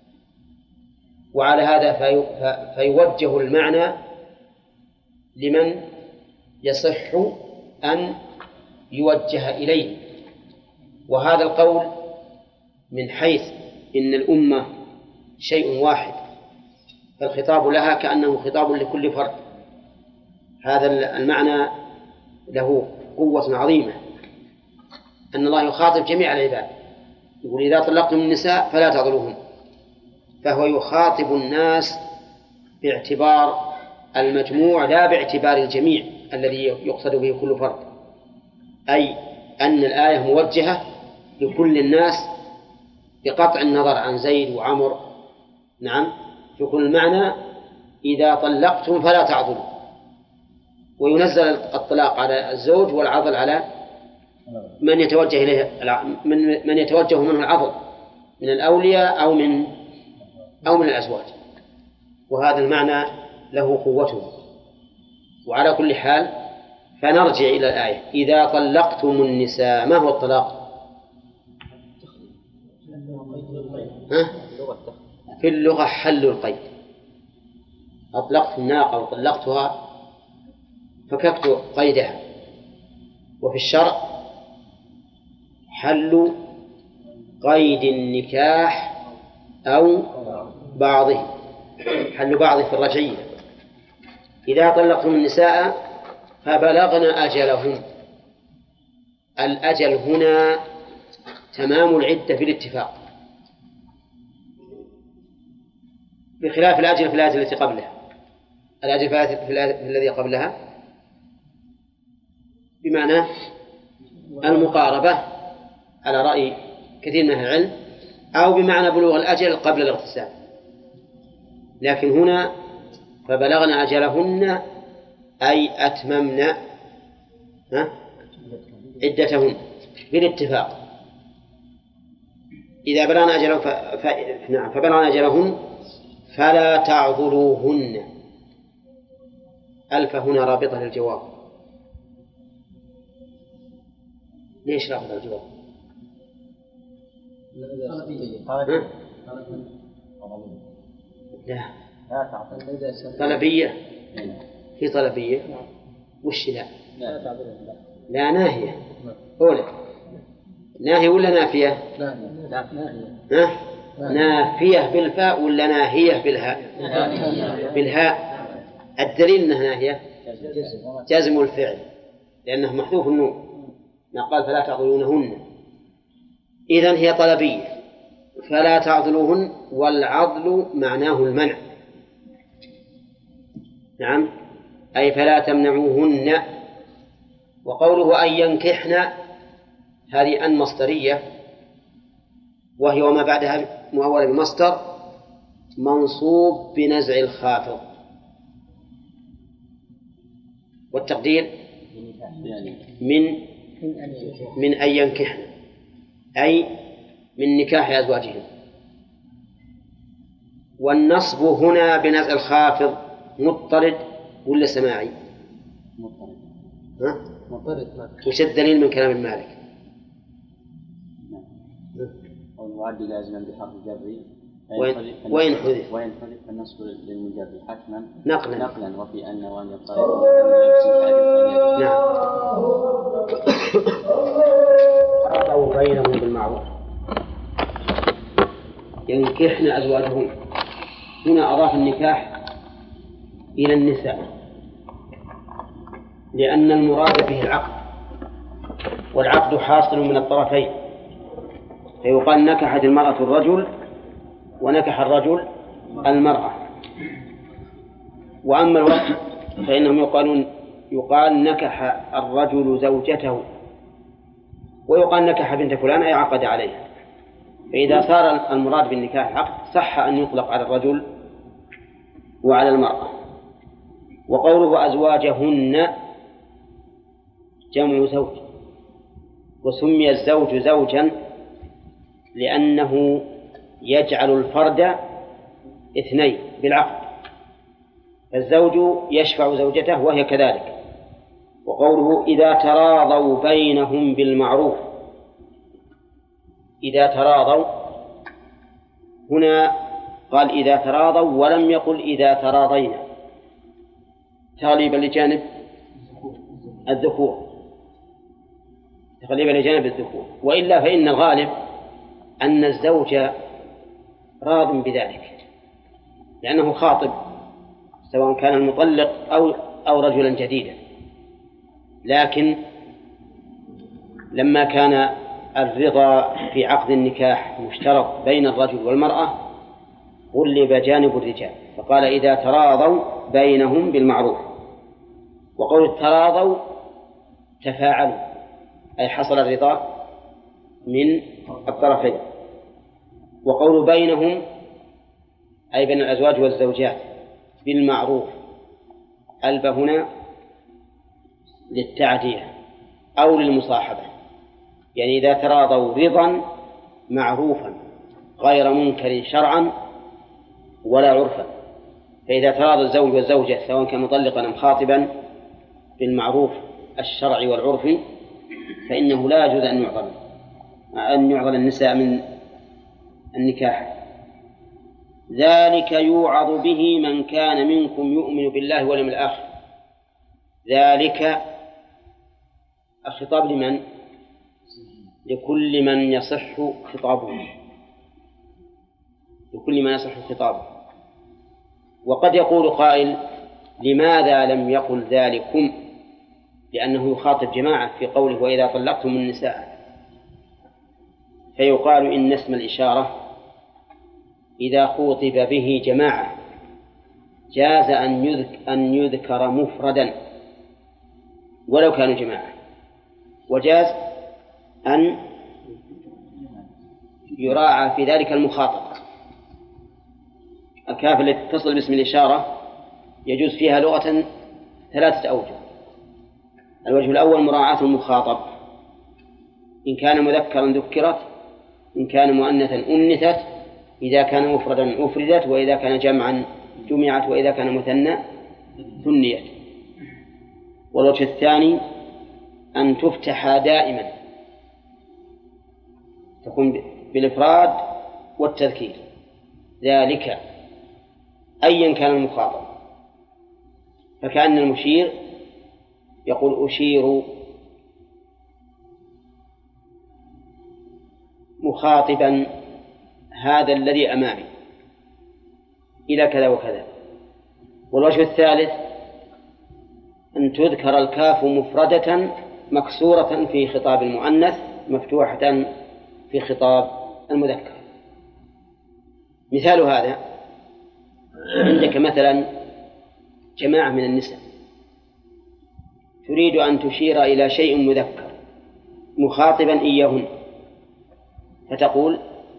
وعلى هذا فيوجه المعنى لمن يصح أن يوجه إليه. وهذا القول من حيث إن الأمة شيء واحد فالخطاب لها كأنه خطاب لكل فرد. هذا المعنى له قوة عظيمة، أن الله يخاطب جميع العباد، يقول إذا طلقتم النساء فلا تعضلوهن، فهو يخاطب الناس باعتبار المجموع لا باعتبار الجميع الذي يقصد به كل فرد، أي أن الآية موجهة لكل الناس بقطع النظر عن زيد وعمر. نعم، يكون المعنى إذا طلقتم فلا تعضلوا، وينزل الطلاق على الزوج والعضل على من يتوجه إليه، من يتوجه منه العضل من الأولياء أو من أو من الأزواج، وهذا المعنى له قوته. وعلى كل حال فنرجع إلى الآية: إذا طلقتم النساء. ما هو الطلاق؟ في اللغة حل القيد. أطلقت الناقة وطلقتها فككت قيدها. وفي الشرع حل قيد النكاح أو بعضه، حل بعضه في الرجعية. إذا طلقتم النساء فبلغن أجلهن. الأجل هنا تمام العدة بالاتفاق، بخلاف الأجل في الآية التي قبلها. الأجل في الذي قبلها بمعنى المقاربة على رأي كثير من أهل العلم، أو بمعنى بلوغ الأجل قبل الاغتسال. لكن هنا فبلغن أجلهن أي أتممن عدتهن بالاتفاق. إذا بلغن أجلهن فبلغن أجلهن فلا تعضلوهن. ألف هنا رابطة للجواب. ليش رابطة الجواب؟ لا، طلبية. في طلبية وش؟ لا ناهية. أولى ناهية ولا نافية؟ نافية بالفاء ولا ناهية بالهاء؟ بالهاء. الدليل أنها ناهية جزم الفعل لأنه محذوف النون. قال فلا تعضلونهن، إذن هي طلبية. فلا تعضلوهن، والعضل معناه المنع. نعم، أي فلا تمنعوهن. وقوله أن ينكحن هذه أن مصدرية، وهي وما بعدها مؤولة بمصدر منصوب بنزع الخافض، والتقدير من أن ينكحن أي من نكاح أزواجهم. والنصب هنا بنزع الخافض مضطرد ولا سماعي؟ مضطرد. وش الدليل من كلام المالك؟ والمعد لازما بحرف الجر وين حذف فالنصب للمجر حتما نقلا وفي أن وأن يضطرد. نعم. أو بينهم بالمعروف ينكحن أزواجهم. هنا أضاف النكاح إلى النساء لأن المراد به العقد، والعقد حاصل من الطرفين، فيقال نكحت المرأة الرجل ونكح الرجل المرأة. وأما الوقت فإنهم يقال نكح الرجل زوجته، ويقال نكح بنت فلان أي عقد عليها. فإذا صار المراد بالنكاح العقد صح أن يطلق على الرجل وعلى المرأة. وقوله أزواجهن جمع زوج، وسمي الزوج زوجا لأنه يجعل الفرد اثنين بالعقد، الزوج يشفع زوجته وهي كذلك. وقوله إذا تراضوا بينهم بالمعروف. إذا تراضوا هنا قال إذا تراضوا ولم يقل إذا تراضينا، تغليبا لجانب الذكور، وإلا فإن الغالب أن الزوج راض بذلك لأنه خاطب، سواء كان المطلق أو رجلا جديدا. لكن لما كان الرضا في عقد النكاح مشترك بين الرجل والمرأة غلب جانب الرجال، فقال إذا تراضوا بينهم بالمعروف. وقول التراضوا تفاعلوا أي حصل الرضا من الطرفين. وقول بينهم أي بين الأزواج والزوجات بالمعروف، ألب هنا للتعدية أو للمصاحبة، يعني إذا تراضوا رضا معروفا غير منكر شرعا ولا عرفا. فإذا تراضى الزوج والزوجة سواء كان مطلقا أم خاطبا بالمعروف الشرعي والعرفي فإنه لا يجوز أن يعضل النساء من النكاح. ذلك يوعظ به من كان منكم يؤمن بالله واليوم الآخر. ذلك الخطاب لمن؟ لكل من يصح خطابه، لكل من يصح خطابه. وقد يقول قائل لماذا لم يقل ذلكم؟ لأنه يخاطب جماعة في قوله وإذا طلقتم النساء. فيقال إن اسم الإشارة إذا خوطب به جماعة جاز أن يذكر مفردا ولو كانوا جماعة، وجاز أن يراعى في ذلك المخاطب. الكاف التي تتصل باسم الإشارة يجوز فيها لغة 3 أوجه. الوجه الأول مراعاة المخاطب، إن كان مذكرا ذكرت، إن كان مؤنثا أنثت، إذا كان مفردا أفردت، وإذا كان جمعا جمعت، وإذا كان مثنى ثنيت. والوجه الثاني أن تفتح دائما، تكون بالإفراد والتذكير. ذلك أيا كان المخاطب، فكأن المشير يقول أشير مخاطبا هذا الذي أمامي إلى كذا وكذا. والوجه الثالث أن تذكر الكاف مفردة مكسورة في خطاب المؤنث مفتوحة في خطاب المذكر. مثال هذا عندك مثلا جماعة من النساء تريد أن تشير إلى شيء مذكر مخاطبا إياهن، فتقول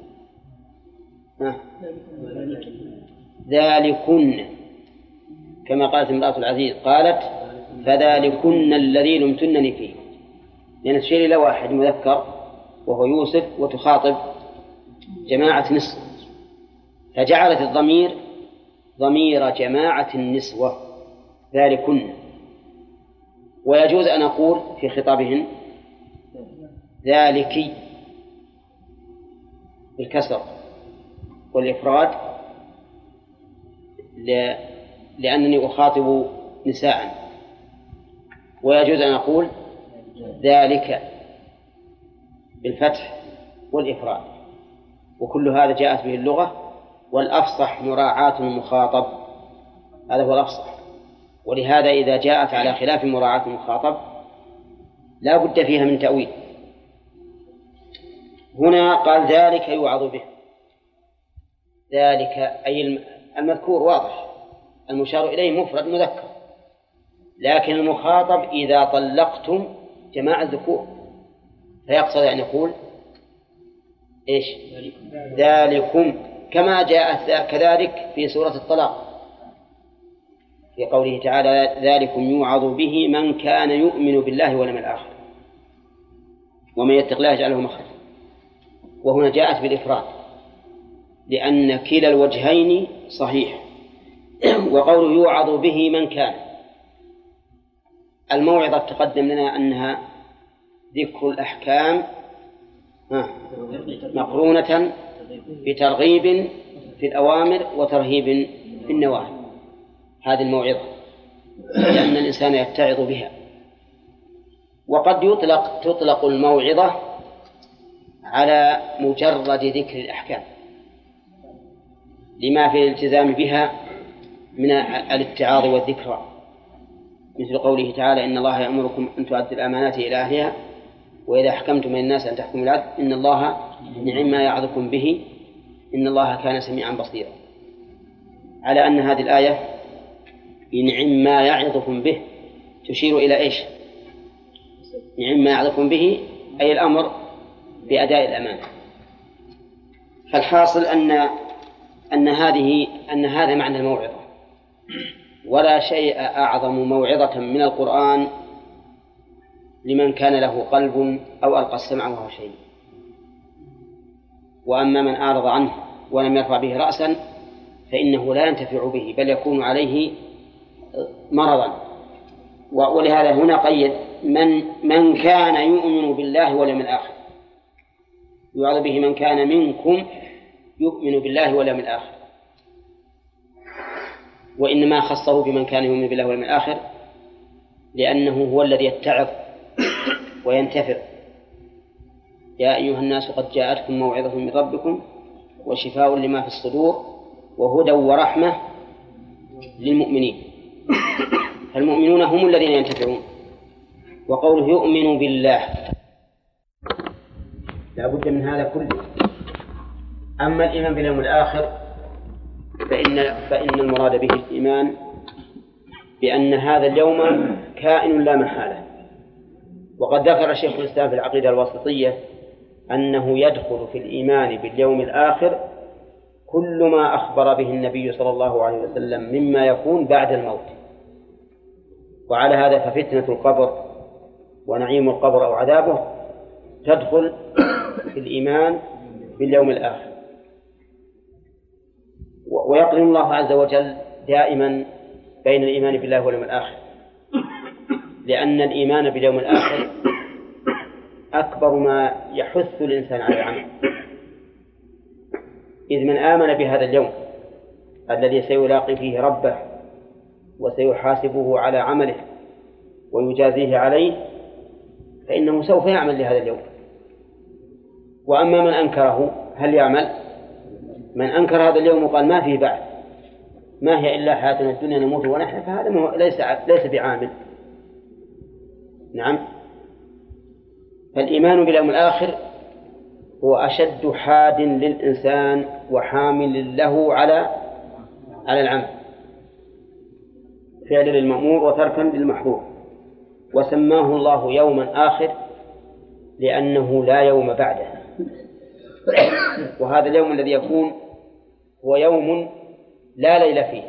ذلكن، كما قالت امرأة العزيز قالت فذلكن الذي لمتنني فيه، لأن تشير إلى واحد مذكر وهو يوسف وتخاطب جماعة نسوة، فجعلت الضمير ضمير جماعة النسوة ذلكن. ويجوز أن أقول في خطابهن ذلك بالكسر والإفراد لأنني أخاطب نساء، ويجوز أن أقول ذلك بالفتح والإفراد. وكل هذا جاءت به اللغة، والأفصح مراعاة المخاطب، هذا هو الأفصح. ولهذا إذا جاءت على خلاف مراعاة المخاطب لا بد فيها من تأويل. هنا قال ذلك يوعظ به، ذلك أي المذكور واضح، المشار إليه مفرد مذكر، لكن المخاطب إذا طلقتم جماعة الذكور، فيقصد أن يقول إيش؟ ذلكم، كما جاء كذلك في سورة الطلاق في قوله تعالى ذلكم يوعظ به من كان يؤمن بالله واليوم الآخر ومن يتق الله يجعله مخرجا. وهنا جاءت بالإفراد لأن كلا الوجهين صحيح. وقوله يوعظ به من كان، الموعظة تقدم لنا أنها ذكر الأحكام مقرونة بترغيب في الأوامر وترهيب في النواهي، هذه الموعظة، لأن الإنسان يتعظ بها. وقد تطلق الموعظة على مجرد ذكر الأحكام لما في الالتزام بها من الاتعاظ والذكرى، مثل قوله تعالى إن الله يأمركم أن تؤدوا الأمانات إلى أهلها وإذا حكمتم بين الناس أن تحكموا بالعدل إن الله نعم ما يعظكم به إن الله كان سميعا بصيرا، على أن هذه الآية نعم ما يعظكم به تشير إلى إيش؟ نعم ما يعظكم به أي الأمر بأداء الأمانة. فالحاصل أن هذا معنى الموعظة، ولا شيء أعظم موعظة من القرآن لمن كان له قلب أو ألقى السمع وهو شيء. وأما من أعرض عنه ولم يرفع به رأسا فإنه لا ينتفع به بل يكون عليه مرضا. ولهذا هنا قيد من كان يؤمن بالله واليوم الآخر، يعظ به من كان منكم يؤمن بالله واليوم الآخر، وإنما خصه بمن كان يؤمن بالله واليوم الآخر لأنه هو الذي يتعظ وينتفع. يا أيها الناس قد جاءتكم موعظة من ربكم وشفاء لما في الصدور وهدى ورحمة للمؤمنين. فالمؤمنون هم الذين ينتفعون. وقوله يؤمن بالله لا بد من هذا كله. أما الإيمان باليوم الآخر فإن المراد به الإيمان بأن هذا اليوم كائن لا محالة. وقد ذكر شيخ الإسلام في العقيدة الواسطية أنه يدخل في الإيمان باليوم الآخر كل ما أخبر به النبي صلى الله عليه وسلم مما يكون بعد الموت. وعلى هذا ففتنة القبر ونعيم القبر أو عذابه تدخل في الإيمان باليوم الآخر. ويقرن الله عز وجل دائما بين الإيمان بالله واليوم الآخر، لأن الإيمان باليوم الآخر أكبر ما يحث الإنسان على العمل. إذ من آمن بهذا اليوم الذي سيلاقي فيه ربه وسيحاسبه على عمله ويجازيه عليه فإنه سوف يعمل لهذا اليوم. وأما من أنكره هل يعمل؟ من أنكر هذا اليوم وقال ما فيه بعد، ما هي إلا حياتنا الدنيا نموت ونحيا، فهذا ليس بعامل. نعم. فالإيمان باليوم الآخر هو أشد حاد للإنسان وحامل له على العمل، فعل للمأمور وتركا للمحظور. وسماه الله يوما آخر لأنه لا يوم بعده. وهذا اليوم الذي يكون هو يوم لا ليل فيه،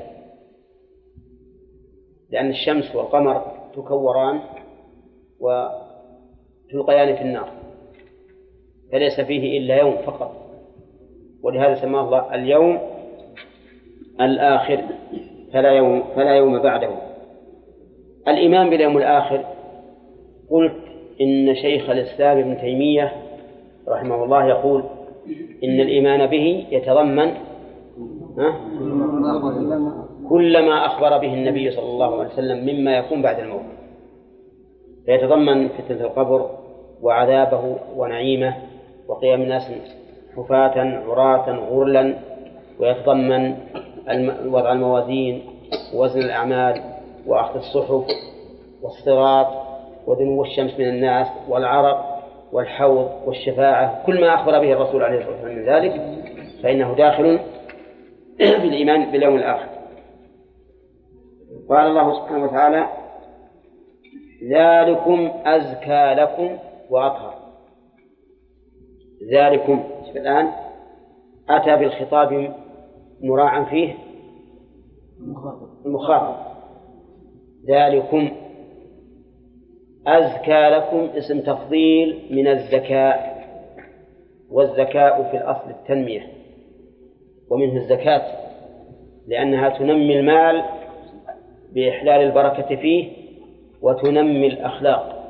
لأن الشمس والقمر تكوران وتلقيان في النار، فليس فيه إلا يوم فقط. ولهذا سماه الله اليوم الآخر فلا يوم بعده. الإيمان باليوم الآخر قلت إن شيخ الإسلام ابن تيمية رحمه الله يقول إن الإيمان به يتضمن كل ما أخبر به النبي صلى الله عليه وسلم مما يكون بعد الموت، فيتضمن فتنة القبر وعذابه ونعيمه وقيام الناس حفاة عراة غرلا، ويتضمن وضع الموازين ووزن الأعمال وأخذ الصحف والصراط ودنو الشمس من الناس والعرق والحوض والشفاعة. كل ما أخبر به الرسول عليه الصلاة والسلام من ذلك فإنه داخل بالإيمان باليوم الآخر. قال الله سبحانه وتعالى ذلكم أزكى لكم وأطهر. ذلكم الآن أتى بالخطاب مراعا فيه المخاطب. ذلكم أزكى لكم اسم تفضيل من الزكاء، والزكاء في الأصل التنمية، ومنه الزكاة لأنها تنمي المال بإحلال البركة فيه، وتنمي الأخلاق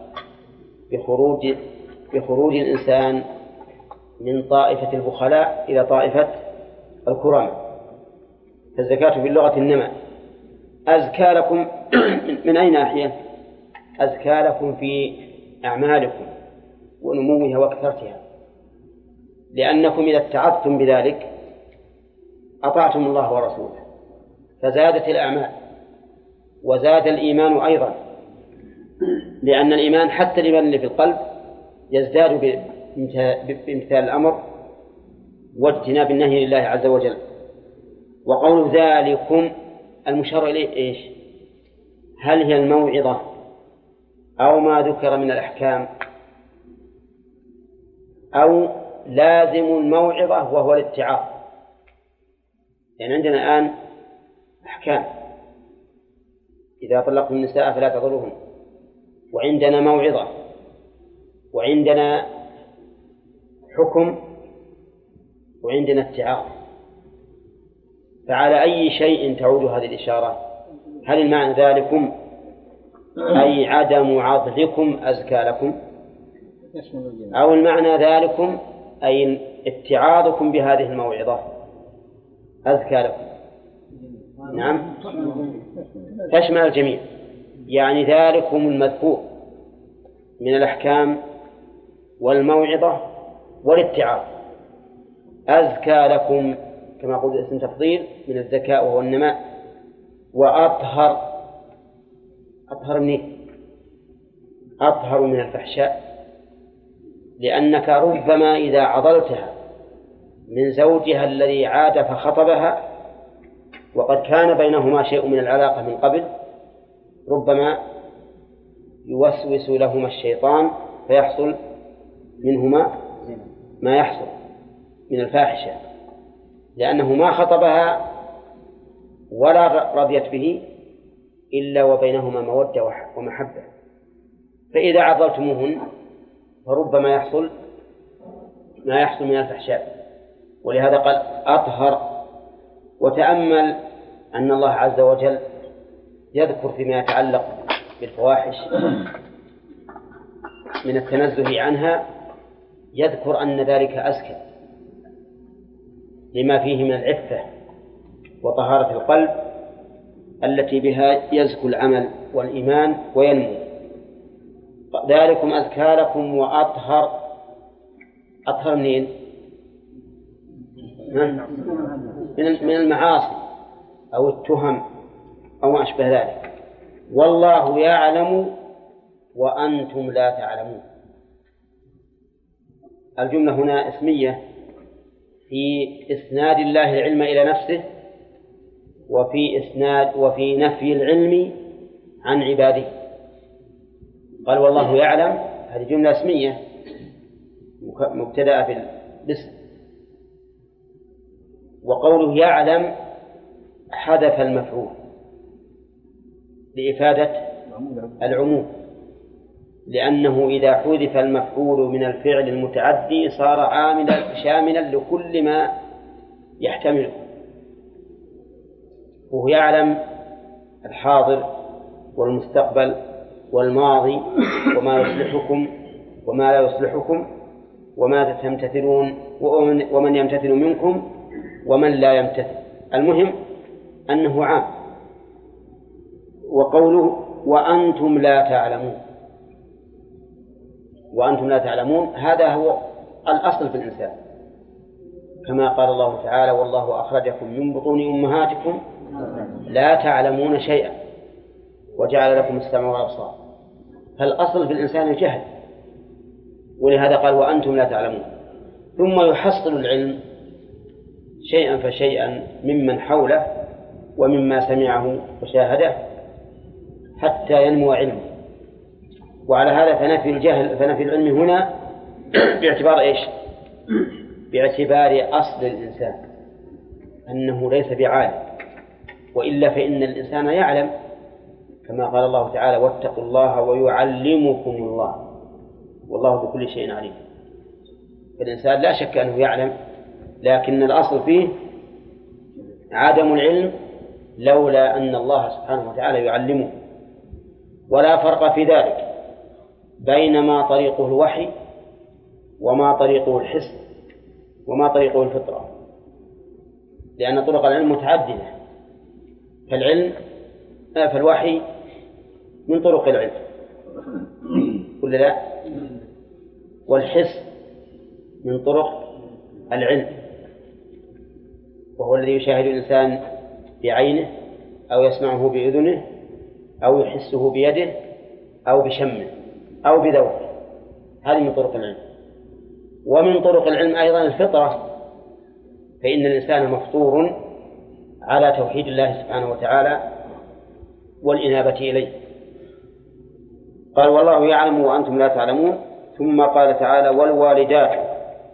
بخروج الإنسان من طائفة البخلاء إلى طائفة الكرماء. فالزكاة باللغة النماء. أزكى لكم من أي ناحية؟ أزكى لكم في أعمالكم ونموها وكثرتها، لأنكم إذا اتعظتم بذلك أطعتم الله ورسوله فزادت الأعمال وزاد الإيمان أيضا، لأن الإيمان حتى الإيمان اللي في القلب يزداد بامتثال الأمر واجتناب النهي لله عز وجل. وقول ذلكم المشار إليه إيش؟ هل هي الموعظة أو ما ذكر من الأحكام أو لازم الموعظة وهو الاتعاظ؟ يعني عندنا الآن أحكام إذا طلقتم النساء فلا تضروهن، وعندنا موعظة، وعندنا حكم، وعندنا اتعاظ. فعلى أي شيء تعود هذه الإشارة؟ هل المعنى ذلكم أي عدم عضلكم أزكى لكم، أو المعنى ذلكم أي اتعاظكم بهذه الموعظة أزكى لكم؟ نعم، تشمل الجميع، يعني ذلكم المذكور من الأحكام والموعظة والاتعاظ أزكى لكم، كما قلت اسم تفضيل من الذكاء وهو النماء، وأطهر. أطهر منين؟ أطهر من الفحشاء، لأنك ربما إذا عضلتها من زوجها الذي عاد فخطبها وقد كان بينهما شيء من العلاقة من قبل، ربما يوسوس لهما الشيطان فيحصل منهما ما يحصل من الفاحشة، لأنه ما خطبها ولا رضيت به إلا وبينهما مودة ومحبة، فإذا عضلتموهن فربما يحصل ما يحصل من الفحشاء، ولهذا قال أطهر. وتأمل أن الله عز وجل يذكر فيما يتعلق بالفواحش من التنزه عنها، يذكر أن ذلك أزكى لما فيه من العفة وطهارة القلب التي بها يزكو العمل والإيمان وينمو. ذلكم أزكى لكم وأطهر. أطهر منين؟ من المعاصي أو التهم أو ما أشبه ذلك. والله يعلم وأنتم لا تعلمون. الجملة هنا اسمية في إسناد الله العلم إلى نفسه، وفي نفي العلم عن عباده. قال والله يعلم، هذه جملة اسمية مبتدأة بالاسم، وقوله يعلم حذف المفعول لإفادة العموم، لأنه إذا حذف المفعول من الفعل المتعدي صار عاملا شاملا لكل ما يحتمله. وهو يعلم الحاضر والمستقبل والماضي وما يصلحكم وما لا يصلحكم وما تمتثلون ومن يمتثل منكم ومن لا يمتثل. المهم أنه عام. وقوله وأنتم لا تعلمون، وأنتم لا تعلمون هذا هو الأصل في الإنسان، كما قال الله تعالى والله أخرجكم من بطون أمهاتكم لا تعلمون شيئا وجعل لكم السمع والأبصار. فالأصل في الإنسان الجهل، ولهذا قال وأنتم لا تعلمون. ثم يحصل العلم شيئا فشيئا ممن حوله ومما سمعه وشاهده حتى ينمو علمه. وعلى هذا فنفي العلم هنا باعتبار إيش؟ باعتبار أصل الإنسان أنه ليس بعالم، وإلا فإن الإنسان يعلم، كما قال الله تعالى واتقوا الله ويعلمكم الله والله بكل شيء عليم. فالإنسان لا شك أنه يعلم، لكن الأصل فيه عدم العلم لولا أن الله سبحانه وتعالى يعلمه. ولا فرق في ذلك بين ما طريقه الوحي وما طريقه الحس وما طريقه الفطرة، لأن طرق العلم متعددة. فالوحي من طرق العلم ولا لا؟ والحس من طرق العلم، وهو الذي يشاهد الإنسان بعينه أو يسمعه بأذنه أو يحسه بيده أو بشمه أو بذوقه، هذه من طرق العلم. ومن طرق العلم أيضا الفطرة، فإن الإنسان مفطور على توحيد الله سبحانه وتعالى والإنابة إليه. قال والله يعلم وأنتم لا تعلمون. ثم قال تعالى والوالدات.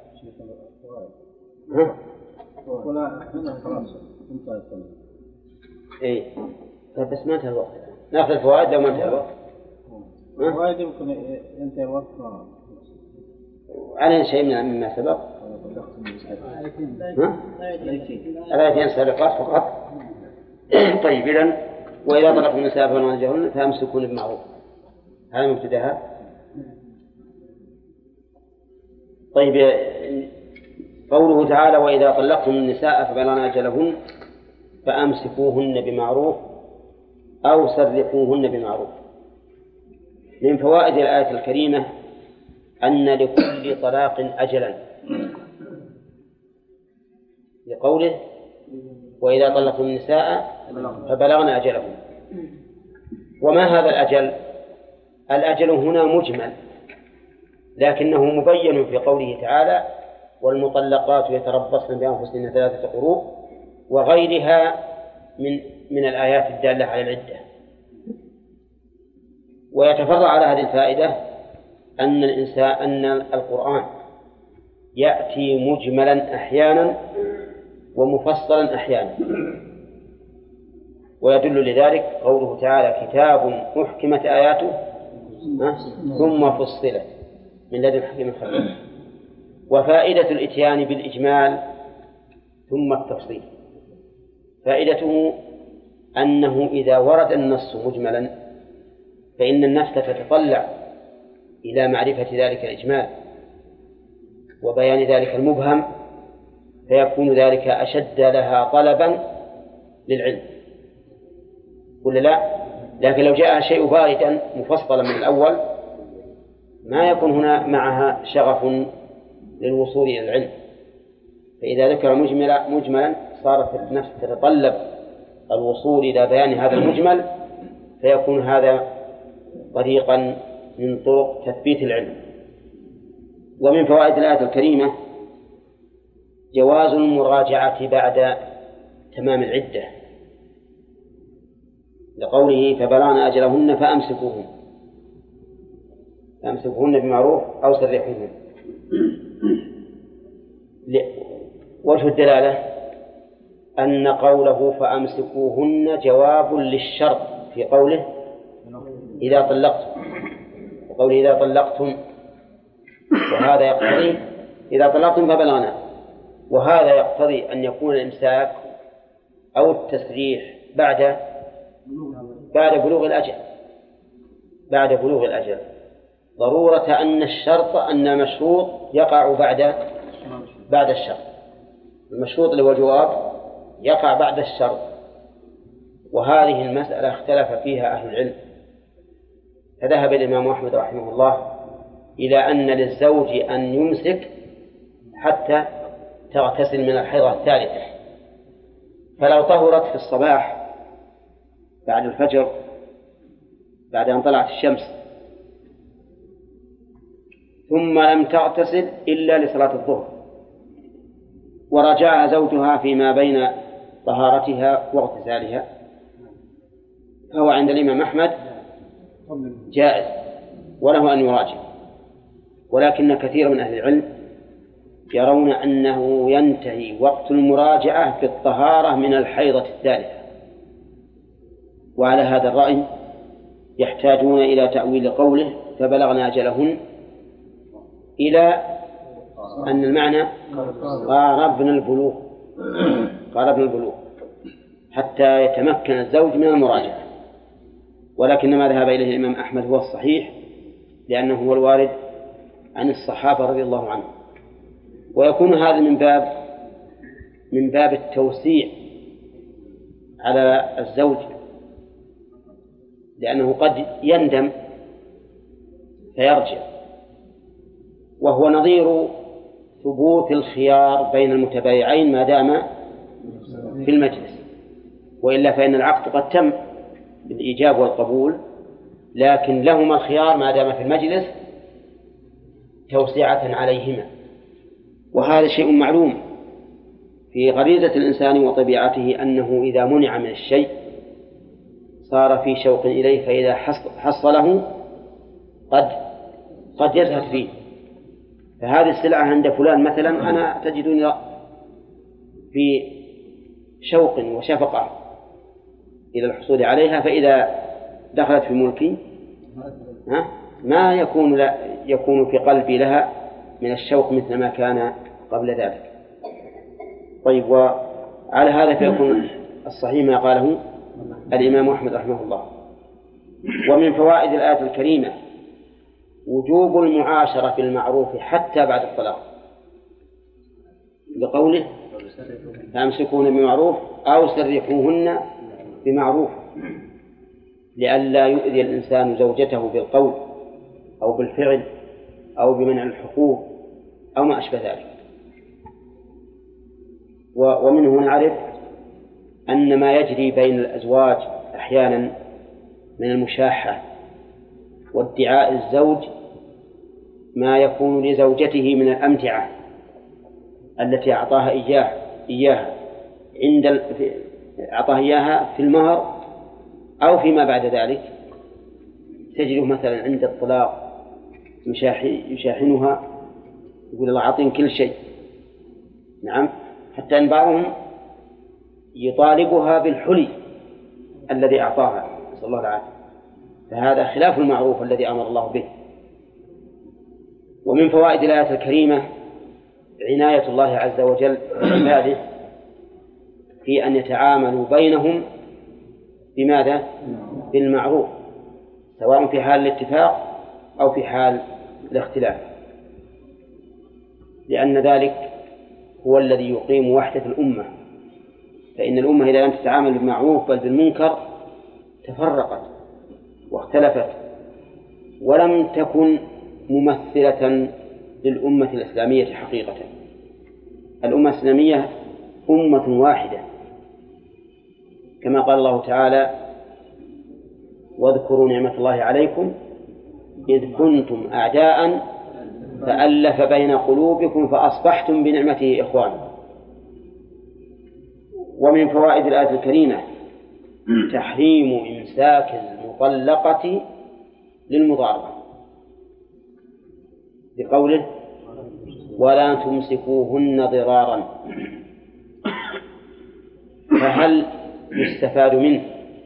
إيه بس ما انتهى الوقت، نأخذ الفوائد لو ما انتهى الوقت. الفوائد يمكن ينتهي الوقت علينا شيء مما سبق. الآيتين سابقات فقط. طيب إذن وإذا طلقتم النساء فبلغن أجلهن فأمسكوهن بمعروف، هذا مبتدأها. طيب قوله تعالى وإذا طلقتم النساء فبلغن أجلهن فأمسكوهن بمعروف أو سرحوهن بمعروف. من فوائد الآية الكريمة أن لكل طلاق أجلا، لقوله وإذا طلقتم النساء فبلغن أجلهن. وما هذا الأجل؟ الأجل هنا مجمل، لكنه مبين في قوله تعالى والمطلقات يتربصن بأنفسهن 3 قروء وغيرها من الآيات الدالة على العدة. ويتفرع على هذه الفائدة أن القرآن يأتي مجملا أحيانا ومفصلا أحيانا، ويدل لذلك قوله تعالى كتاب أحكمت آياته ثم فصلت من لدن حكيم خبير. وفائدة الإتيان بالإجمال ثم التفصيل فائدته أنه إذا ورد النص مجملا فإن النفس تتطلع إلى معرفة ذلك الإجمال وبيان ذلك المبهم، فيكون ذلك أشد لها طلبا للعلم ولا لا؟ لكن لو جاء شيء باردا مفصلا من الأول ما يكون هنا معها شغف للوصول إلى العلم. فإذا ذكر مجملا صارت النفس تتطلب الوصول إلى بيان هذا المجمل، فيكون هذا طريقا من طرق تثبيت العلم. ومن فوائد الآية الكريمة جواز المراجعة بعد تمام العدة، لقوله فبلغن أجلهن فأمسكوهن بمعروف أو سرحوهن. وجه الدلالة أن قوله فأمسكوهن جواب للشرط في قوله إذا طلقتم، وقوله إذا طلقتم، وهذا يقتضي إذا طلقتم فبلغنا، وهذا يقتضي أن يكون الإمساك أو التسريح بعد بلوغ الأجل، ضرورة أن الشرط أن المشروط يقع بعد الشرط. المشروط اللي هو الجواب يقع بعد الشرط. وهذه المسألة اختلف فيها أهل العلم، فذهب الإمام أحمد رحمه الله إلى أن للزوج أن يمسك حتى تغتسل من الحيضة الثالثة، فلو طهرت في الصباح بعد الفجر بعد أن طلعت الشمس ثم لم تغتسل إلا لصلاة الظهر ورجعها زوجها فيما بين طهارتها واغتسالها، فهو عند الإمام أحمد جائز وله أن يراجع. ولكن كثير من أهل العلم يرون أنه ينتهي وقت المراجعة بالطهارة من الحيضة الثالثة، وعلى هذا الرأي يحتاجون إلى تأويل قوله فبلغنا أجلهن إلى أن المعنى قاربنا البلوغ حتى يتمكن الزوج من المراجعة. ولكن ما ذهب إليه الإمام أحمد هو الصحيح، لأنه هو الوارد عن الصحابة رضي الله عنهم. ويكون هذا من باب التوسيع على الزوج، لأنه قد يندم فيرجع، وهو نظير ثبوت الخيار بين المتبايعين ما دام في المجلس، وإلا فإن العقد قد تم بالإيجاب والقبول، لكن لهما الخيار ما دام في المجلس توسعة عليهما. وهذا شيء معلوم في غريزة الإنسان وطبيعته، أنه إذا منع من الشيء صار في شوق إليه، فإذا حصله قد يزهد فيه. فهذه السلعة عند فلان مثلا أنا تجدني في شوق وشفقة إلى الحصول عليها، فإذا دخلت في ملكي ما يكون في قلبي لها من الشوق مثل ما كان قبل ذلك. طيب، وعلى هذا فيكون الصحيح ما قاله الإمام أحمد رحمه الله. ومن فوائد الآية الكريمة وجوب المعاشرة بالمعروف حتى بعد الطلاق، بقوله فامسكوهن بمعروف أو سرحوهن بمعروف، لئلا يؤذي الإنسان زوجته بالقول أو بالفعل أو بمنع الحقوق أو ما أشبه ذلك. ومنه نعرف أن ما يجري بين الأزواج أحيانا من المشاحة وادعاء الزوج ما يكون لزوجته من الأمتعة التي أعطاها إياها أعطاها إياها في المهر أو فيما بعد ذلك، تجده مثلا عند الطلاق يشاحنها، يقول الله أعطين كل شيء. نعم، حتى أن بعضهم يطالبها بالحلي الذي أعطاها، نسأل الله العافية. فهذا خلاف المعروف الذي أمر الله به. ومن فوائد الآية الكريمة عناية الله عز وجل بعباده في أن يتعاملوا بينهم بماذا؟ بالمعروف، سواء في حال الاتفاق أو في حال الاختلاف، لأن ذلك هو الذي يقيم وحدة الأمة. فإن الأمة إذا لم تتعامل بالمعروف بل بالمنكر تفرقت واختلفت ولم تكن ممثلة للأمة الإسلامية حقيقة. الأمة الإسلامية أمة واحدة، كما قال الله تعالى واذكروا نعمة الله عليكم إذ كنتم أعداء فألف بين قلوبكم فأصبحتم بنعمته إخوانا. ومن فوائد الآية الكريمة تحريم إمساك المطلقة للمضاربة، بقوله ولا تمسكوهن ضرارا. فهل يستفاد منه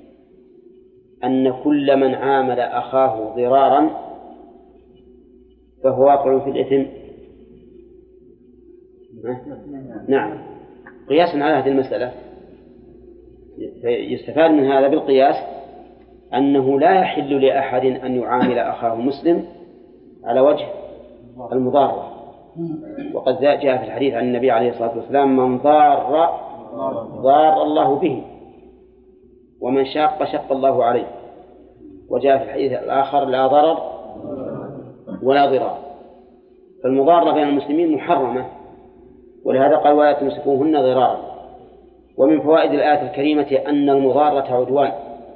أن كل من عامل أخاه ضرارا فهو واقع في الإثم؟ نعم، قياسا على هذه المسألة يستفاد من هذا بالقياس أنه لا يحل لأحد أن يعامل أخاه مسلم على وجه المضارة. وقد جاء في الحديث عن النبي عليه الصلاة والسلام من ضار الله به ومن شق الله عليه. وجاء في الحديث الآخر لا ضرر ولا ضرار. فالمضارة بين المسلمين محرمة، ولهذا قال ولا تمسكوهن ضرارا. ومن فوائد الآية الكريمة أن المضارة عدوان،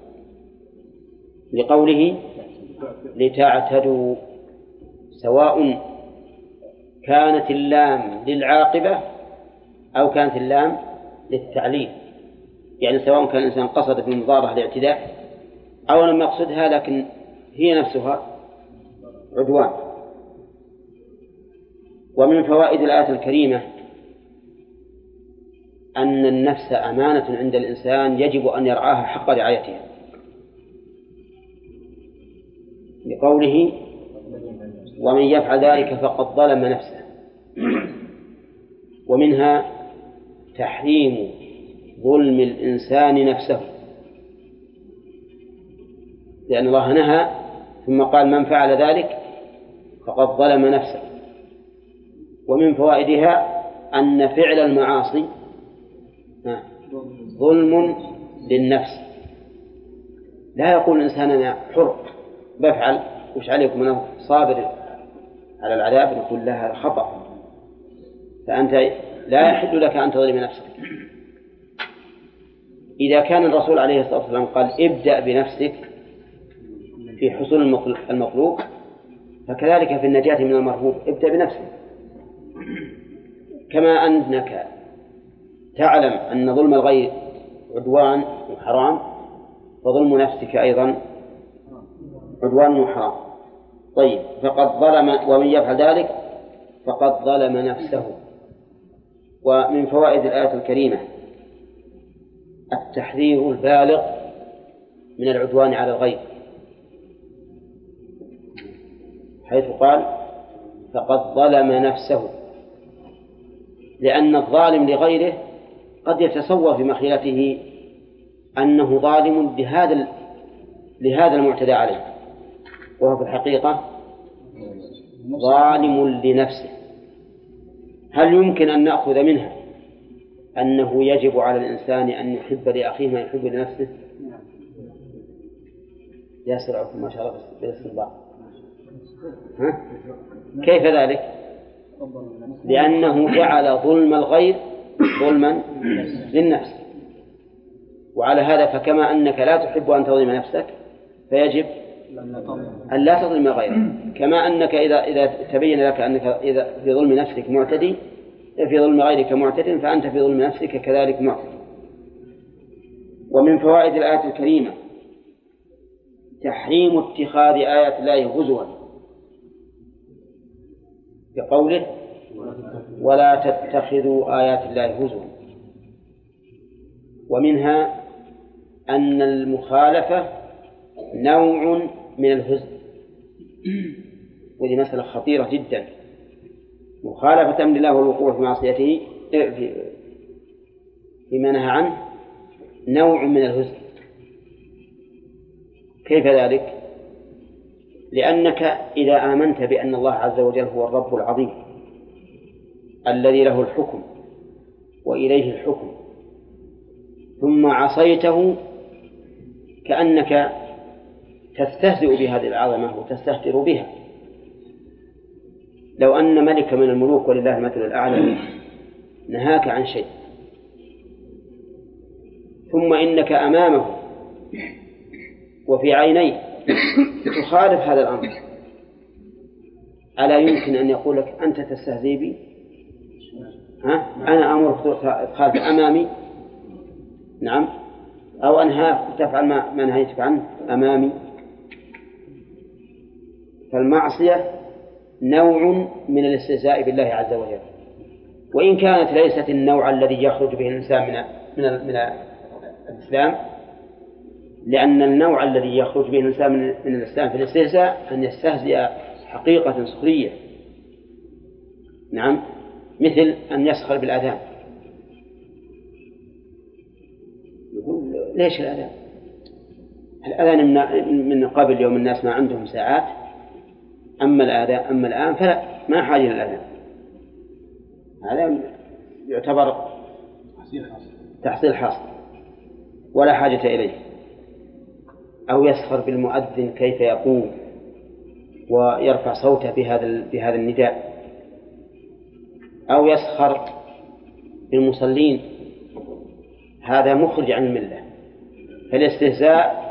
لقوله لتعتدوا، سواء كانت اللام للعاقبة أو كانت اللام للتعليل، يعني سواء كان الإنسان قصد في المضارة الاعتداء أو لم يقصدها لكن هي نفسها عدوان. ومن فوائد الآية الكريمة أن النفس أمانة عند الإنسان يجب أن يرعاها حق رعايتها، لقوله ومن يفعل ذلك فقد ظلم نفسه. ومنها تحريم ظلم الإنسان نفسه، لأن الله نهى ثم قال من فعل ذلك فقد ظلم نفسه. ومن فوائدها أن فعل المعاصي ظلم للنفس. لا يقول الإنسان أنا حر بفعل وش عليكم أنا صابر على العذاب، نقول لها خطأ، فأنت لا يحل لك أن تظلم نفسك. إذا كان الرسول عليه الصلاة والسلام قال ابدأ بنفسك في حصول المطلوب، فكذلك في النجاة من المرهوب ابدأ بنفسك. كما أنك تعلم أن ظلم الغير عدوان وحرام، فظلم نفسك أيضا عدوان وحرام. طيب، فقد ظلم ومن يفعل ذلك فقد ظلم نفسه. ومن فوائد الآية الكريمة التحذير البالغ من العدوان على الغير، حيث قال فقد ظلم نفسه. لأن الظالم لغيره قد يتصور في مخيلته أنه ظالم لهذا المعتدى عليه، وهو في الحقيقة ظالم لنفسه. هل يمكن أن نأخذ منها أنه يجب على الإنسان أن يحب لأخيه ما يحب لنفسه؟ يا سرعكم ما شاء الله بالاستنباط. كيف ذلك؟ لأنه جعل ظلم الغير ظلما للنفس، وعلى هذا فكما أنك لا تحب أن تظلم نفسك فيجب أن لا تظلم غيرك، كما أنك إذا تبين لك أنك إذا في ظلم نفسك معتدي، في ظلم غيرك معتد، فأنت في ظلم نفسك كذلك معتد. ومن فوائد الآية الكريمة تحريم اتخاذ آيات الله هزوا، بقوله ولا تتخذوا آيات الله هزوا. ومنها أن المخالفة نوع من الهزء، وهذه مسألة خطيرة جدا. مخالفة أمر الله والوقوع في معصيته فيما نهى عنه نوع من الهزء. كيف ذلك؟ لأنك إذا آمنت بأن الله عز وجل هو الرب العظيم الذي له الحكم وإليه الحكم، ثم عصيته كأنك تستهزئ بهذه العظمة وتستهتر بها. لو أن ملك من الملوك ولله المثل الأعلى نهاك عن شيء، ثم إنك أمامه وفي عينيه تخالف هذا الأمر، ألا يمكن أن يقول لك أنت تستهزئ بي؟ أنا أمرك تخالف أمامي، نعم، أو أنهاك تفعل ما نهيتك عنه أمامي. فالمعصية نوع من الاستهزاء بالله عز وجل، وإن كانت ليست النوع الذي يخرج به الإنسان من الإسلام، لأن النوع الذي يخرج به الإنسان من الإسلام في الاستهزاء أن يستهزئ حقيقة سخرية، نعم، مثل أن يسخر بالأذان. يقول ليش الأذان؟ الأذان من قبل يوم الناس ما عندهم ساعات، أما الآن فلا، ما حاجة للأذان. هذا يعتبر تحصيل حاصل ولا حاجة إليه. أو يسخر بالمؤذن كيف يقوم ويرفع صوته بهذا النداء، أو يسخر بالمصلين، هذا مخرج عن الملة. فالاستهزاء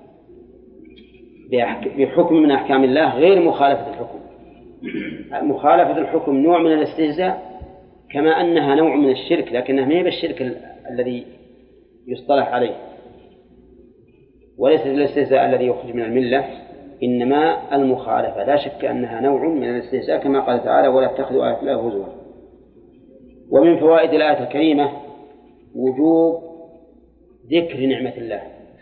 بحكم من أحكام الله غير مخالفة الحكم. مخالفة الحكم نوع من الاستهزاء، كما أنها نوع من الشرك، لكنها ما هي بالشرك الذي يصطلح عليه، وليس الاستهزاء الذي يخرج من الملة، إنما المخالفة. لا شك أنها نوع من الاستهزاء، كما قال تعالى ولا تتخذوا آيات الله هزوا. ومن فوائد الآية الكريمة وجوب ذكر نعمة الله،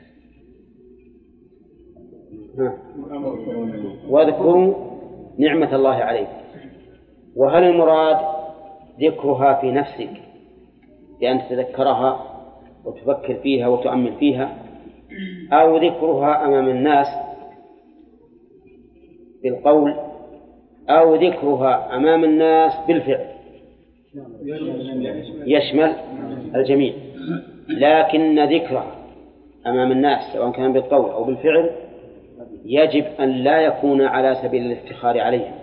واذكروا نعمة الله عليك. وهل المراد ذكرها في نفسك بأن تتذكرها وتفكر فيها وتؤمل فيها، أو ذكرها أمام الناس بالقول، أو ذكرها أمام الناس بالفعل؟ يشمل الجميع، لكن ذكرها أمام الناس سواء كان بالقول أو بالفعل يجب أن لا يكون على سبيل الافتخار عليهم،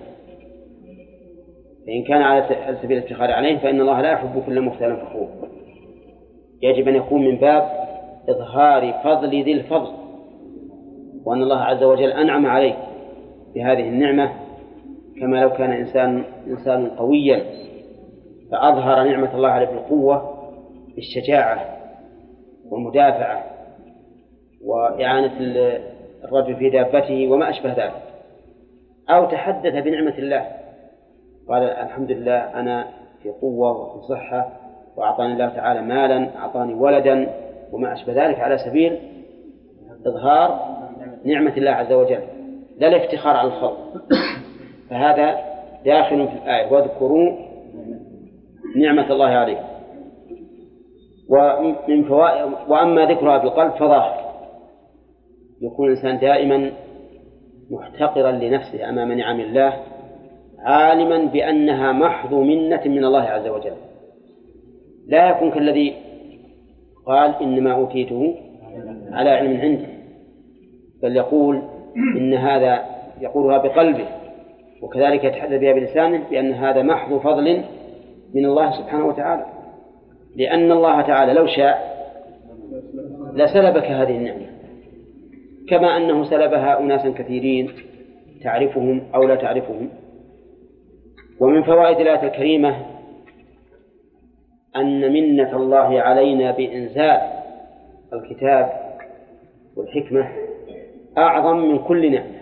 فإن كان على سبيل الافتخار عليهم فإن الله لا يحب كل مختال فخور. يجب أن يكون من باب إظهار فضل ذي الفضل، وأن الله عز وجل أنعم عليك بهذه النعمة، كما لو كان إنسان قويا فأظهر نعمة الله عليه بالقوة بالشجاعة والمدافعة وإعانة الرجل في دابته وما أشبه ذلك، أو تحدث بنعمة الله قال الحمد لله أنا في قوة وفي صحة وأعطاني الله تعالى مالا، أعطاني ولدا وما أشبه ذلك، على سبيل إظهار نعمة الله عز وجل لا الافتخار على الخلق. فهذا داخل في الآية واذكروا نعمة الله عليه. وأما ذكرها بالقلب فظاهر، يكون الإنسان دائما محتقرا لنفسه أمام نعم الله، عالما بأنها محض منة من الله عز وجل، لا يكون كالذي قال إنما أوتيته على علم عندي، بل يقول إن هذا يقولها بقلبه، وكذلك يتحدث بها بلسانه بأن هذا محض فضل من الله سبحانه وتعالى، لأن الله تعالى لو شاء لسلبك هذه النعمة، كما أنه سلبها أناسا كثيرين تعرفهم أو لا تعرفهم. ومن فوائد الآية الكريمة أن منة الله علينا بإنزال الكتاب والحكمة أعظم من كل نعمة.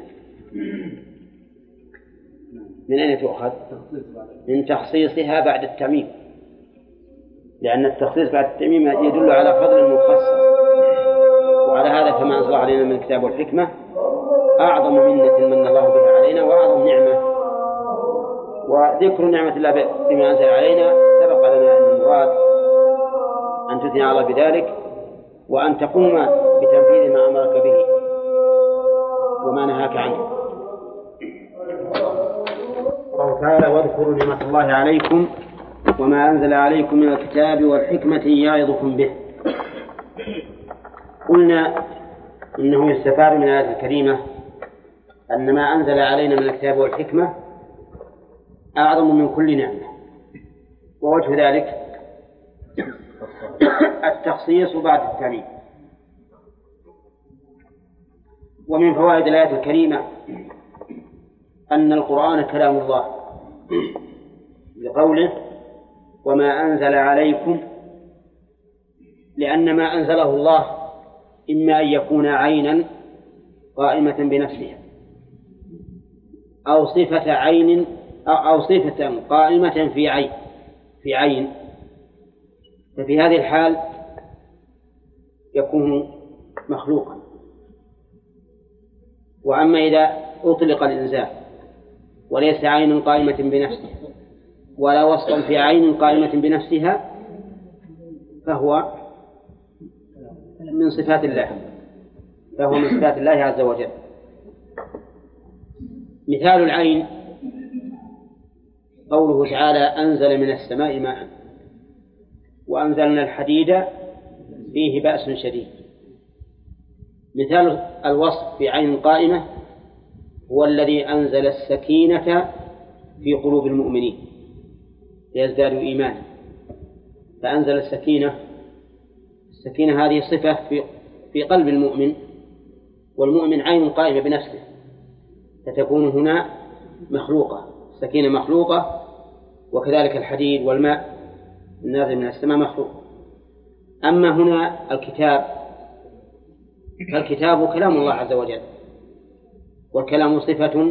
من أين تؤخذ؟ من تخصيصها بعد التعميم، لأن التخصيص بعد التعميم يدل على فضل مخصص، وعلى هذا فما أنزل علينا من الكتاب والحكمة أعظم منة من الله بها علينا وأعظم نعمة. وذكر نعمة الله بما أنزل علينا سبق لنا أن المراد أن تثني على الله بذلك، وأن تقوم بتنفيذ ما أمرك به وما نهاك عنه. الله تعالى واذكروا نعمة الله عليكم وما أنزل عليكم من الكتاب والحكمة يعظكم به. قلنا إنه يستفاد من الآية الكريمة أن ما أنزل علينا من الكتاب والحكمة أعظم من كل نعمة، ووجه ذلك التخصيص بعد التعميم. ومن فوائد الآية الكريمة أن القرآن كلام الله بقوله وما أنزل عليكم، لأن ما أنزله الله إما أن يكون عينا قائمة بنفسها أو صفة عين أو صفة قائمة في عين، ففي هذه الحال يكون مخلوقا. وأما إذا أطلق الإنزال وليس عين قائمة بنفسها ولا وصفا في عين قائمة بنفسها فهو من صفات الله، عز وجل. مثال العين قوله تعالى أنزل من السماء ماء وأنزلنا الحديد فيه بأس شديد. مثال الوصف في عين قائمة هو الذي أنزل السكينة في قلوب المؤمنين ليزدادوا إيمانا، فأنزل السكينة هذه صفة في قلب المؤمن، والمؤمن عين قائمة بنفسه، فتكون هنا مخلوقة، السكينة مخلوقة، وكذلك الحديد والماء النازل من السماء مخلوق. أما هنا الكتاب فالكتاب كلام الله عز وجل، والكلام صفة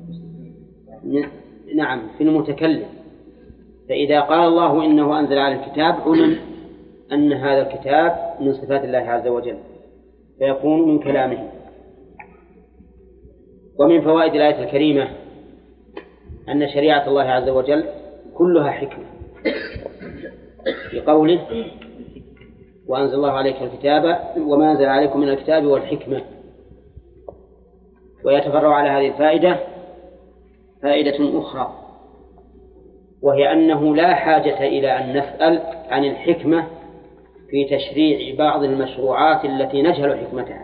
في المتكلم، فإذا قال الله إنه أنزل على الكتاب علم أن هذا الكتاب من صفات الله عز وجل فيكون من كلامه. ومن فوائد الآية الكريمة أن شريعة الله عز وجل كلها حكمة، في قوله وأنزل الله عليك الكتاب وما أنزل عليكم من الكتاب والحكمة. ويتفرع على هذه الفائدة فائدة أخرى، وهي أنه لا حاجة إلى أن نسأل عن الحكمة في تشريع بعض المشروعات التي نجهل حكمتها،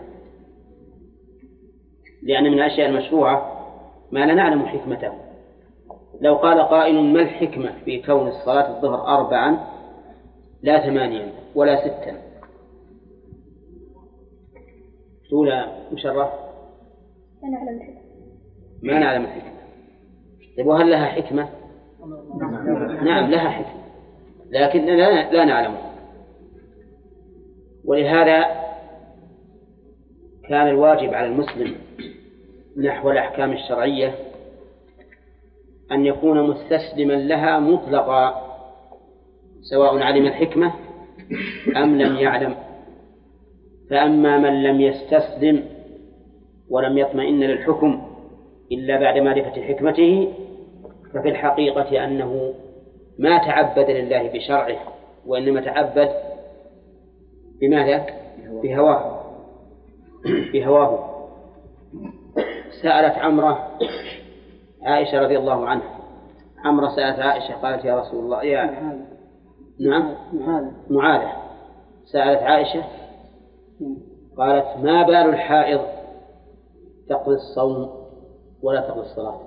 لأن من الأشياء المشروعة ما لا نعلم حكمته. لو قال قائل ما الحكمة في كون الصلاة الظهر 4 لا 8 ولا 6؟ تقول مشرف ما نعلم الحكمة. طيب وهل لها حكمة؟ نعم لها حكمة، لكن لا نعلمها. ولهذا كان الواجب على المسلم نحو الأحكام الشرعية أن يكون مستسلما لها مطلقا، سواء علم الحكمة أم لم يعلم. فأما من لم يستسلم ولم يطمئن للحكم إلا بعد معرفة حكمته ففي الحقيقة أنه ما تعبد لله بشرعه، وإنما تعبد بماذا؟ بهواه. سألت عمرة عائشة رضي الله عنها، عمرة سألت عائشة قالت يا رسول الله نعم معاذة سألت عائشة قالت ما بال الحائض تقضي الصوم ولا تقضي الصلاة؟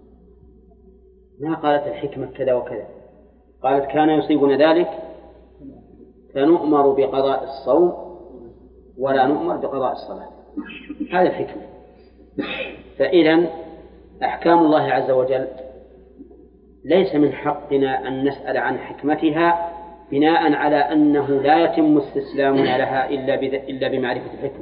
ما قالت الحكمة كذا وكذا، قالت كان يصيبنا ذلك فنؤمر بقضاء الصوم ولا نؤمر بقضاء الصلاة. هذه الحكمة. فإذن أحكام الله عز وجل ليس من حقنا أن نسأل عن حكمتها بناء على أنه لا يتم استسلامنا لها إلا بمعرفة الحكمة.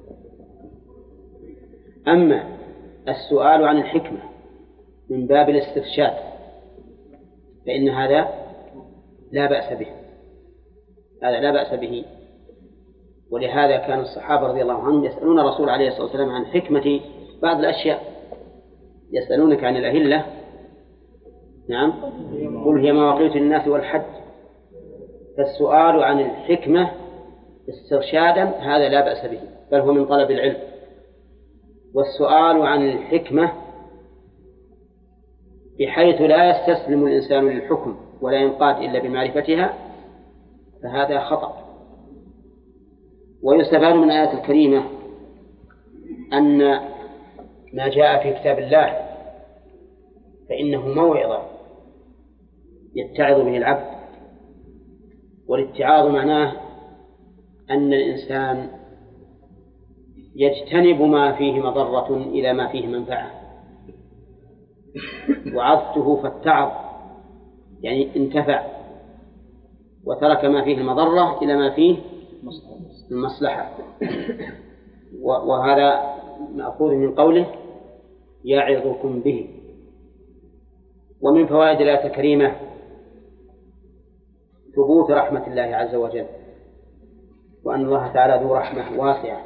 أما السؤال عن الحكمة من باب الاسترشاد فإن هذا لا بأس به، هذا لا بأس به. ولهذا كان الصحابة رضي الله عنهم يسألون الرسول عليه الصلاة والسلام عن حكمة بعض الأشياء. يسألونك عن الأهلة، نعم، قل هي مواقيت للناس والحج. فالسؤال عن الحكمة استرشادا هذا لا بأس به، بل هو من طلب العلم. والسؤال عن الحكمة بحيث لا يستسلم الإنسان للحكم ولا ينقاد إلا بمعرفتها فهذا خطأ. ويستفاد من الآية الكريمة أن ما جاء في كتاب الله فإنه موعظة يتعظ به العبد. والاتعاظ معناه أن الإنسان يجتنب ما فيه مضرة إلى ما فيه منفعة. وعظته فاتعظ يعني انتفع، وترك ما فيه المضرة إلى ما فيه المصلحة. وهذا مأخوذ من قوله يعظكم به. ومن فوائد الآية الكريمة ثبوت رحمة الله عز وجل، وأن الله تعالى ذو رحمة واسعة.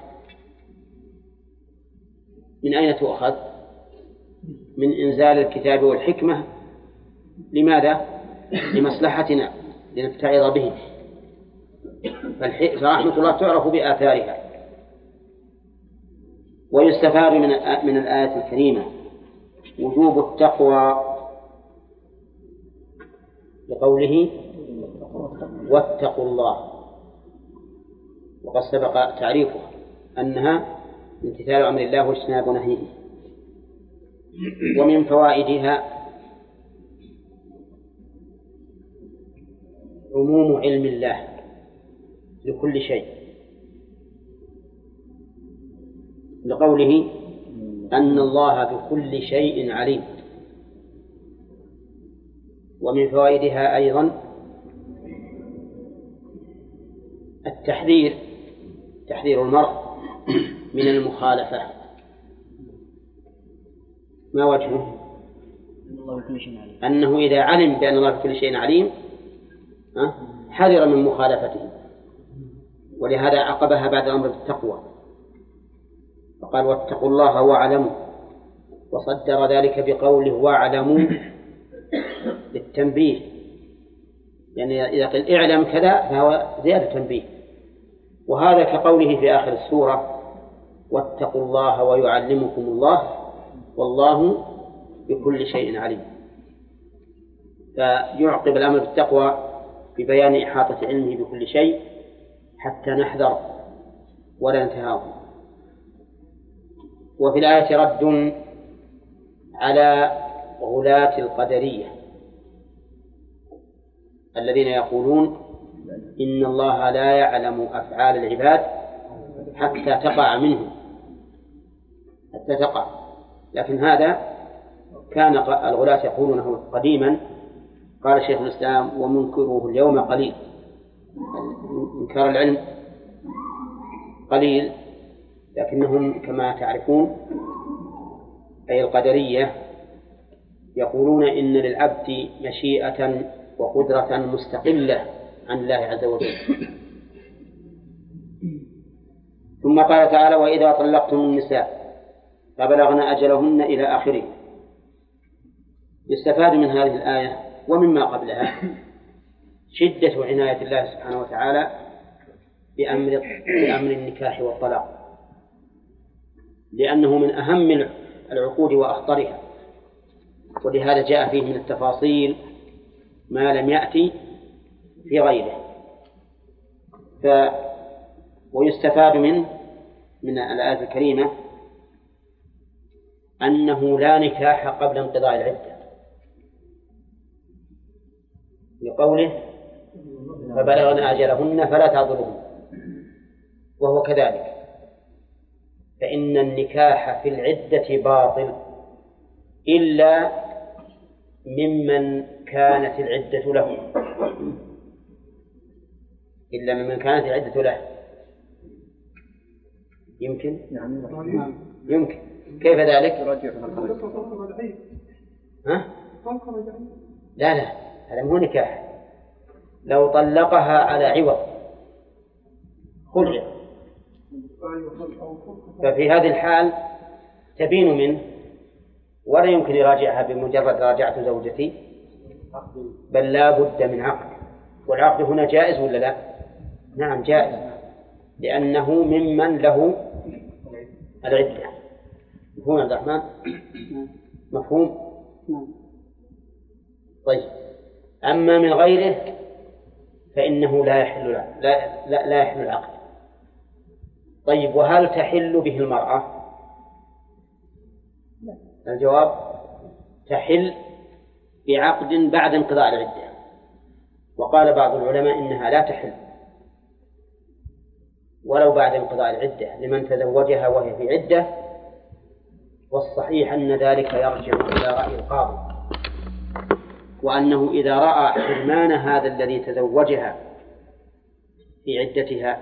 من أين تؤخذ؟ من إنزال الكتاب والحكمة. لماذا؟ لمصلحتنا، لنتعظ به. فرحمة الله تعرف بآثارها. ويستفاد من الآية الكريمة وجوب التقوى لقوله واتقوا الله، وقد سبق تعريفه أنها امتثال أمر الله واجتناب نهيه. ومن فوائدها عموم علم الله لكل شيء، لقوله أن الله بكل شيء عليم. ومن فوائدها أيضا تحذير المرء من المخالفة. ما وجهه؟ أنه إذا علم بأن الله بكل شيء عليم حذر من مخالفته. ولهذا عقبها بعد الأمر بالتقوى فقال واتقوا الله واعلموا، وصدر ذلك بقوله واعلموا للتنبيه، يعني إذا قيل اعلم كذا فهو زيادة تنبيه. وهذا كقوله في آخر السورة واتقوا الله ويعلمكم الله والله بكل شيء عليم. فيعقب الأمر بالتقوى ببيان إحاطة علمه بكل شيء حتى نحذر ولا نتهاون. وفي الآية رد على غلاة القدرية الذين يقولون إن الله لا يعلم أفعال العباد حتى تقع منه، حتى تقع. لكن هذا كان الغلاة يقولونه قديما. قال شيخ الإسلام ومنكره اليوم قليل. إنكار العلم قليل، لكنهم كما تعرفون أي القدرية يقولون إن للعبد مشيئة وقدرة مستقلة عن الله عز وجل. ثم قال تعالى وإذا طلقتم النساء فبلغن أجلهن إلى آخره. يستفاد من هذه الآية ومما قبلها شدة عناية الله سبحانه وتعالى بأمر النكاح والطلاق، لأنه من أهم العقود وأخطرها، ولهذا جاء فيه من التفاصيل ما لم يأتي في غيره. ويستفاد من الآية الكريمة أنه لا نكاح قبل انقضاء العدة، لقوله فبلغن أجلهن فلا تعذروهن، وهو كذلك، فإن النكاح في العدة باطل إلا ممن كانت العدة له، إلا ممن كانت العدة له. يمكن؟ يمكن. كيف ذلك؟ ها؟ لا هذا مو نكاح. لو طلقها على عوض خلع، ففي هذه الحال تبين منه ولا يمكن يراجعها بمجرد راجعت زوجتي، بل لا بد من عقد. والعقد هنا جائز ولا لا؟ نعم جائز، لأنه ممن له العدة. مفهوم عبد الرحمن؟ مفهوم؟ طيب، أما من غيره فإنه لا يحل العقد. طيب، وهل تحل به المرأة؟ الجواب تحل بعقد بعد انقضاء العدة، وقال بعض العلماء إنها لا تحل ولو بعد انقضاء العدة لمن تزوجها وهي في عدة، والصحيح أن ذلك يرجع إلى رأي القاضي، وأنه إذا رأى حرمان هذا الذي تزوجها في عدتها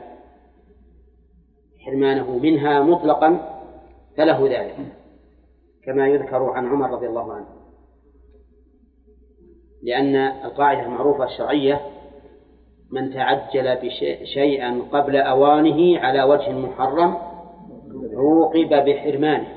حرمانه منها مطلقا فله ذلك، كما يذكر عن عمر رضي الله عنه، لأن القاعدة المعروفة الشرعية من تعجل بشيئا قبل أوانه على وجه محرم عوقب بحرمانه.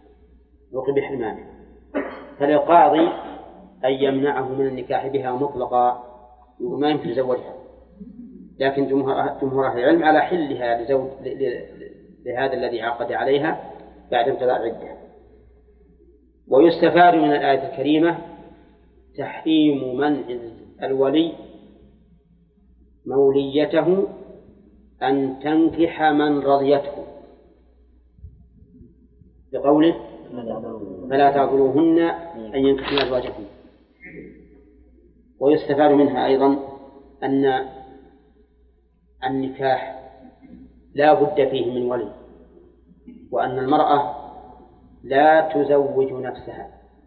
فللقاضي أن يمنعه من النكاح بها مطلقا وما يمكن يزوجها، لكن جمهور أهل العلم على حلها لهذا الذي عقد عليها بعد انقضاء العدة. ويستفاد من الآية الكريمة تحريم منع الولي موليته أن تنكح من رضيته، بقوله فلا تعذروهن أن ينكحن أزواجهن. ويستفاد منها أيضا أن النكاح لا بد فيه من ولي، وأن المرأة لا تزوج نفسها.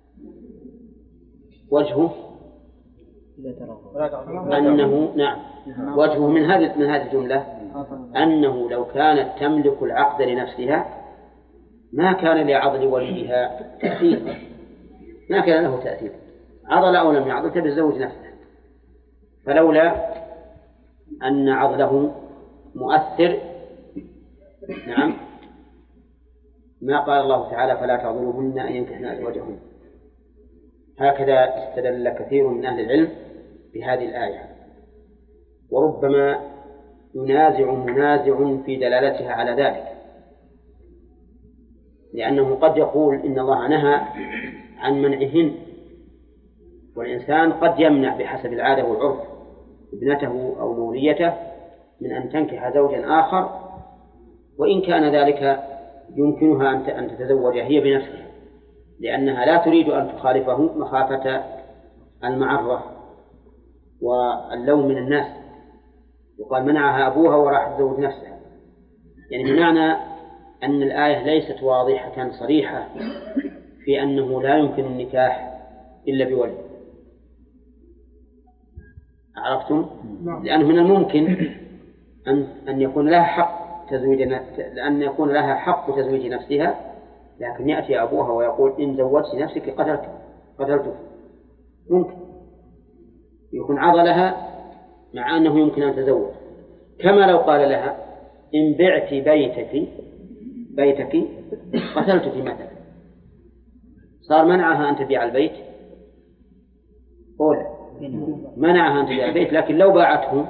وجهه أنه وجهه من هذه الجملة أنه لو كانت تملك العقد لنفسها ما كان لعضل وليها تأثير، ما كان له تأثير، عضل أو لم يعضل تتزوج نفسها. فلولا أن عضله مؤثر ما قال الله تعالى فلا تعذروهن أن ينكحن أزواجهن. هكذا استدل كثير من أهل العلم بهذه الآية، وربما ينازع منازع في دلالتها على ذلك، لأنه قد يقول إن الله نهى عن منعهن، والإنسان قد يمنع بحسب العادة والعرف ابنته أو موليته من أن تنكح زوجا آخر، وإن كان ذلك يمكنها أن تتزوج هي بنفسها، لأنها لا تريد أن تخالفه مخافة المعرة واللوم من الناس، يقال منعها أبوها وراح تزوج نفسها. يعني بمعنى أن الآية ليست واضحة صريحة في أنه لا يمكن النكاح إلا بولي. عرفتم؟ لأنه من الممكن أن يكون لها حق لأن يكون لها حق تزويج نفسها، لكن يأتي أبوها ويقول إن زوجت نفسك قتلته. ممكن يكون عضلها مع أنه يمكن أن تزوج، كما لو قال لها إن بعت بيتك قتلتك مثلا، صار منعها أن تبيع البيت أولى، منعها أن تبيع البيت، لكن لو باعته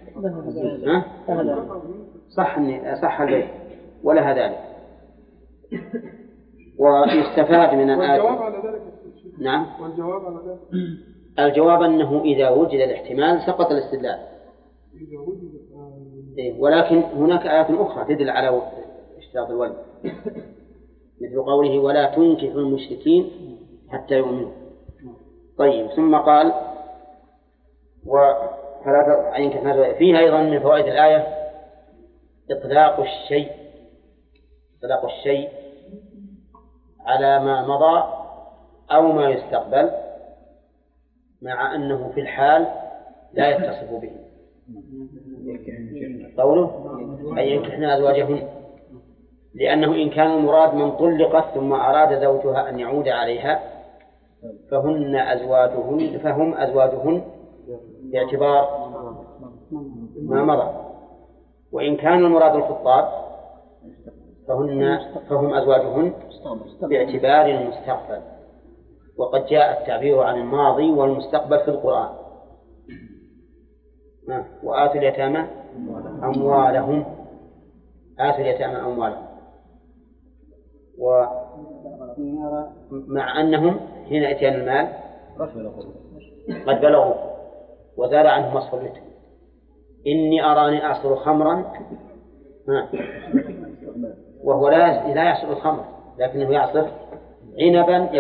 صح البيت ولها ذلك. ويستفاد من الآية. والجواب على ذلك. نعم. والجواب على ذلك. الجواب أنه إذا وجد الاحتمال سقط الاستدلال. إذا وجد. ولكن هناك آيات أخرى تدل على اشتراط الولد، مثل قوله ولا تنكحوا المشركين حتى يؤمنوا. طيب، ثم قال فلا ينكح. فيها أيضا من فوائد الآية إطلاق الشيء على ما مضى أو ما يستقبل، مع أنه في الحال لا يتصف به. قوله أي ينكحن أزواجهن، لأنه إن كان المراد من طلقت ثم أراد زوجها أن يعود عليها فهم أزواجهن باعتبار ما مضى. وإن كان المراد الخطاب فهم أزواجهن باعتبار المستقبل. وقد جاء التعبير عن الماضي والمستقبل في القرآن. وآتوا اليتامى أموالهم. ومع أنهم حين أتيان المال قد بلغوا وزال عنهم مصف اليتم. إني أراني أعصر خمرا، وهو لا يعصر الخمر لكنه يعصر عنبا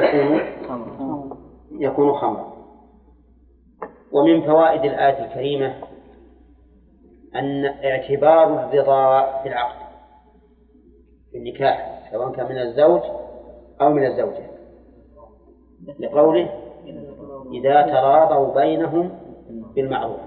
يكون خمرا. ومن فوائد الآية الكريمة أن اعتبار الرضا في العقد في النكاح سواء كان من الزوج أو من الزوجة، لقوله إذا تراضوا بينهم بالمعروف.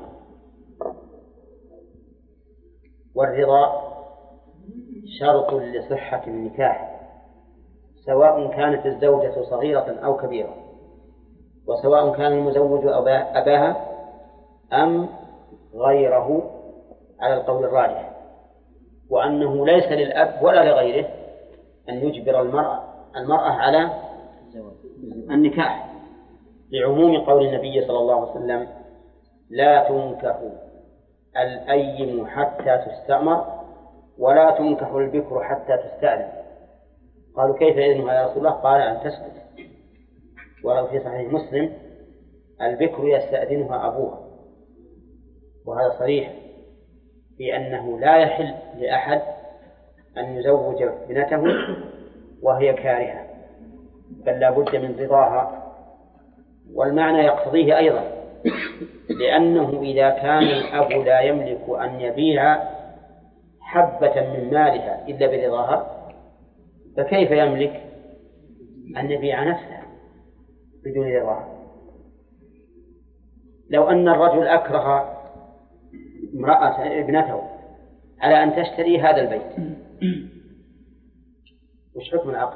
والرضا شرط لصحة النكاح، سواء كانت الزوجة صغيرة أو كبيرة، وسواء كان المزوج أباها أم غيره على القول الراجح. وأنه ليس للأب ولا لغيره أن يجبر المرأة على النكاح، لعموم قول النبي صلى الله عليه وسلم لا تنكح الأيم حتى تستأمر ولا تنكح البكر حتى تستأذن. قالوا كيف إذنها يا رسول الله؟ قال أن تسكت. وفي صحيح مسلم البكر يستأذنها أبوها. وهذا صريح في أنه لا يحل لأحد أن يزوج ابنته وهي كارهة، بل لا بد من رضاها. والمعنى يقتضيه أيضا، لأنه إذا كان الأب لا يملك أن يبيع حبة من مالها إلا برضاها، فكيف يملك أن يبيع نفسه بدون رضاها؟ لو أن الرجل أكره ابنته على أن تشتري هذا البيت، وش حكم العقد؟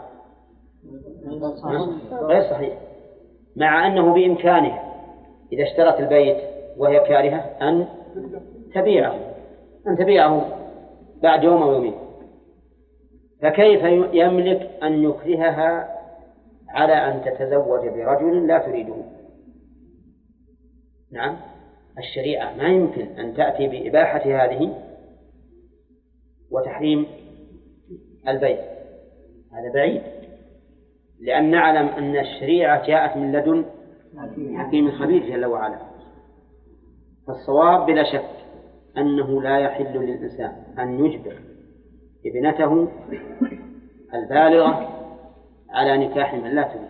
غير صحيح، مع أنه بإمكانه إذا اشترت البيت وهي كارهة أن تبيعه بعد يوم أو يومين. فكيف يملك أن يكرهها على أن تتزوج برجل لا تريده؟ نعم، الشريعة ما يمكن أن تأتي بإباحة هذه وتحريم البيت، هذا بعيد، لأن نعلم أن الشريعة جاءت من لدن حكيم خبير جل وعلا. فالصواب بلا شك أنه لا يحل للإنسان أن يجبر ابنته البالغة على نكاح من لا تريد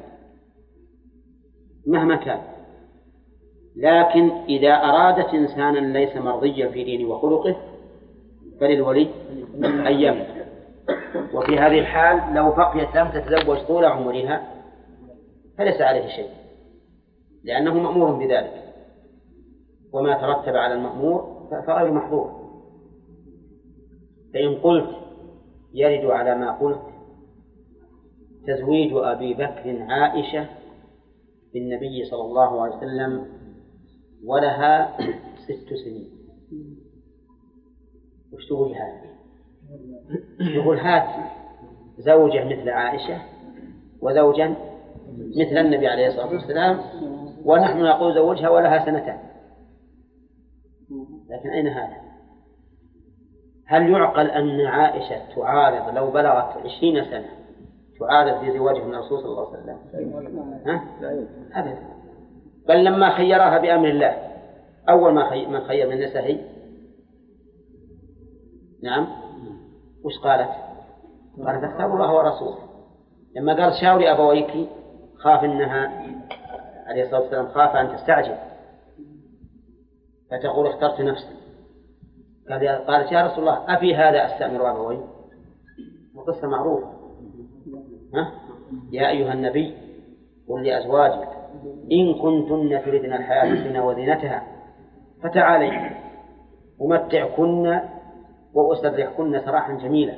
مهما كان. لكن إذا أرادت إنسانا ليس مرضيا في دينه وخلقه فللولي أن يمنع. وفي هذه الحال لو بقيت لم تتزوج طول عمرها فليس عليه شيء، لأنه مأمور بذلك، وما ترتب على المأمور فغير محظور. فإن قلت يرد على ما قلت تزويج أبي بكر عائشة بالنبي صلى الله عليه وسلم ولها 6 سنين. وش تقول هذا؟ يقول هات زوجة مثل عائشة وزوجا مثل النبي عليه الصلاة والسلام ونحن نقول زوجها ولها 2 سنين، لكن أين هذا؟ هل يعقل أن عائشة تعارض لو بلغت 20 سنة تعارض في زواجه من الرسول صلى الله عليه وسلم؟ أبدا. بل لما خيرها بأمر الله أول من خير من نسائه نعم وش قالت؟ قالت اختار الله ورسوله. لما قال شاوري أبويك خاف أنها عليه الصلاة والسلام خاف أن تستعجل فتقول اخترت نفسي. قالت يا رسول الله أفي هذا أستأمر أبوي؟ وقصة معروفة. يا أيها النبي قل لأزواجك إن كنتن تردن الحياة الدنيا وزينتها فتعالي أمتعكن وأسرحكن سراحا جميلا،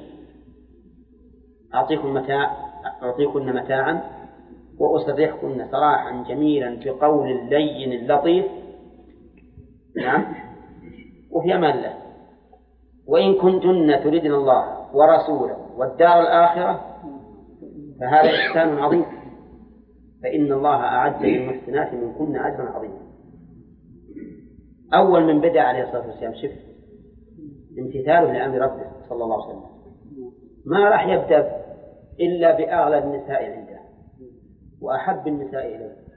أعطيكن متاعا وأسرحكن سراحا جميلا بقول لين لطيف نعم وفي أمان الله. وإن كنتن تردن الله ورسوله والدار الآخرة فهذا إحسان عظيم، فإن الله أعد للمحسنات منكن أجرا عظيما. أول من بدأ عليه الصلاة والسلام شف امتثاله لأمر ربه صلى الله عليه وسلم، ما راح يبدأ إلا بأغلى النساء عنده وأحب النساء إليه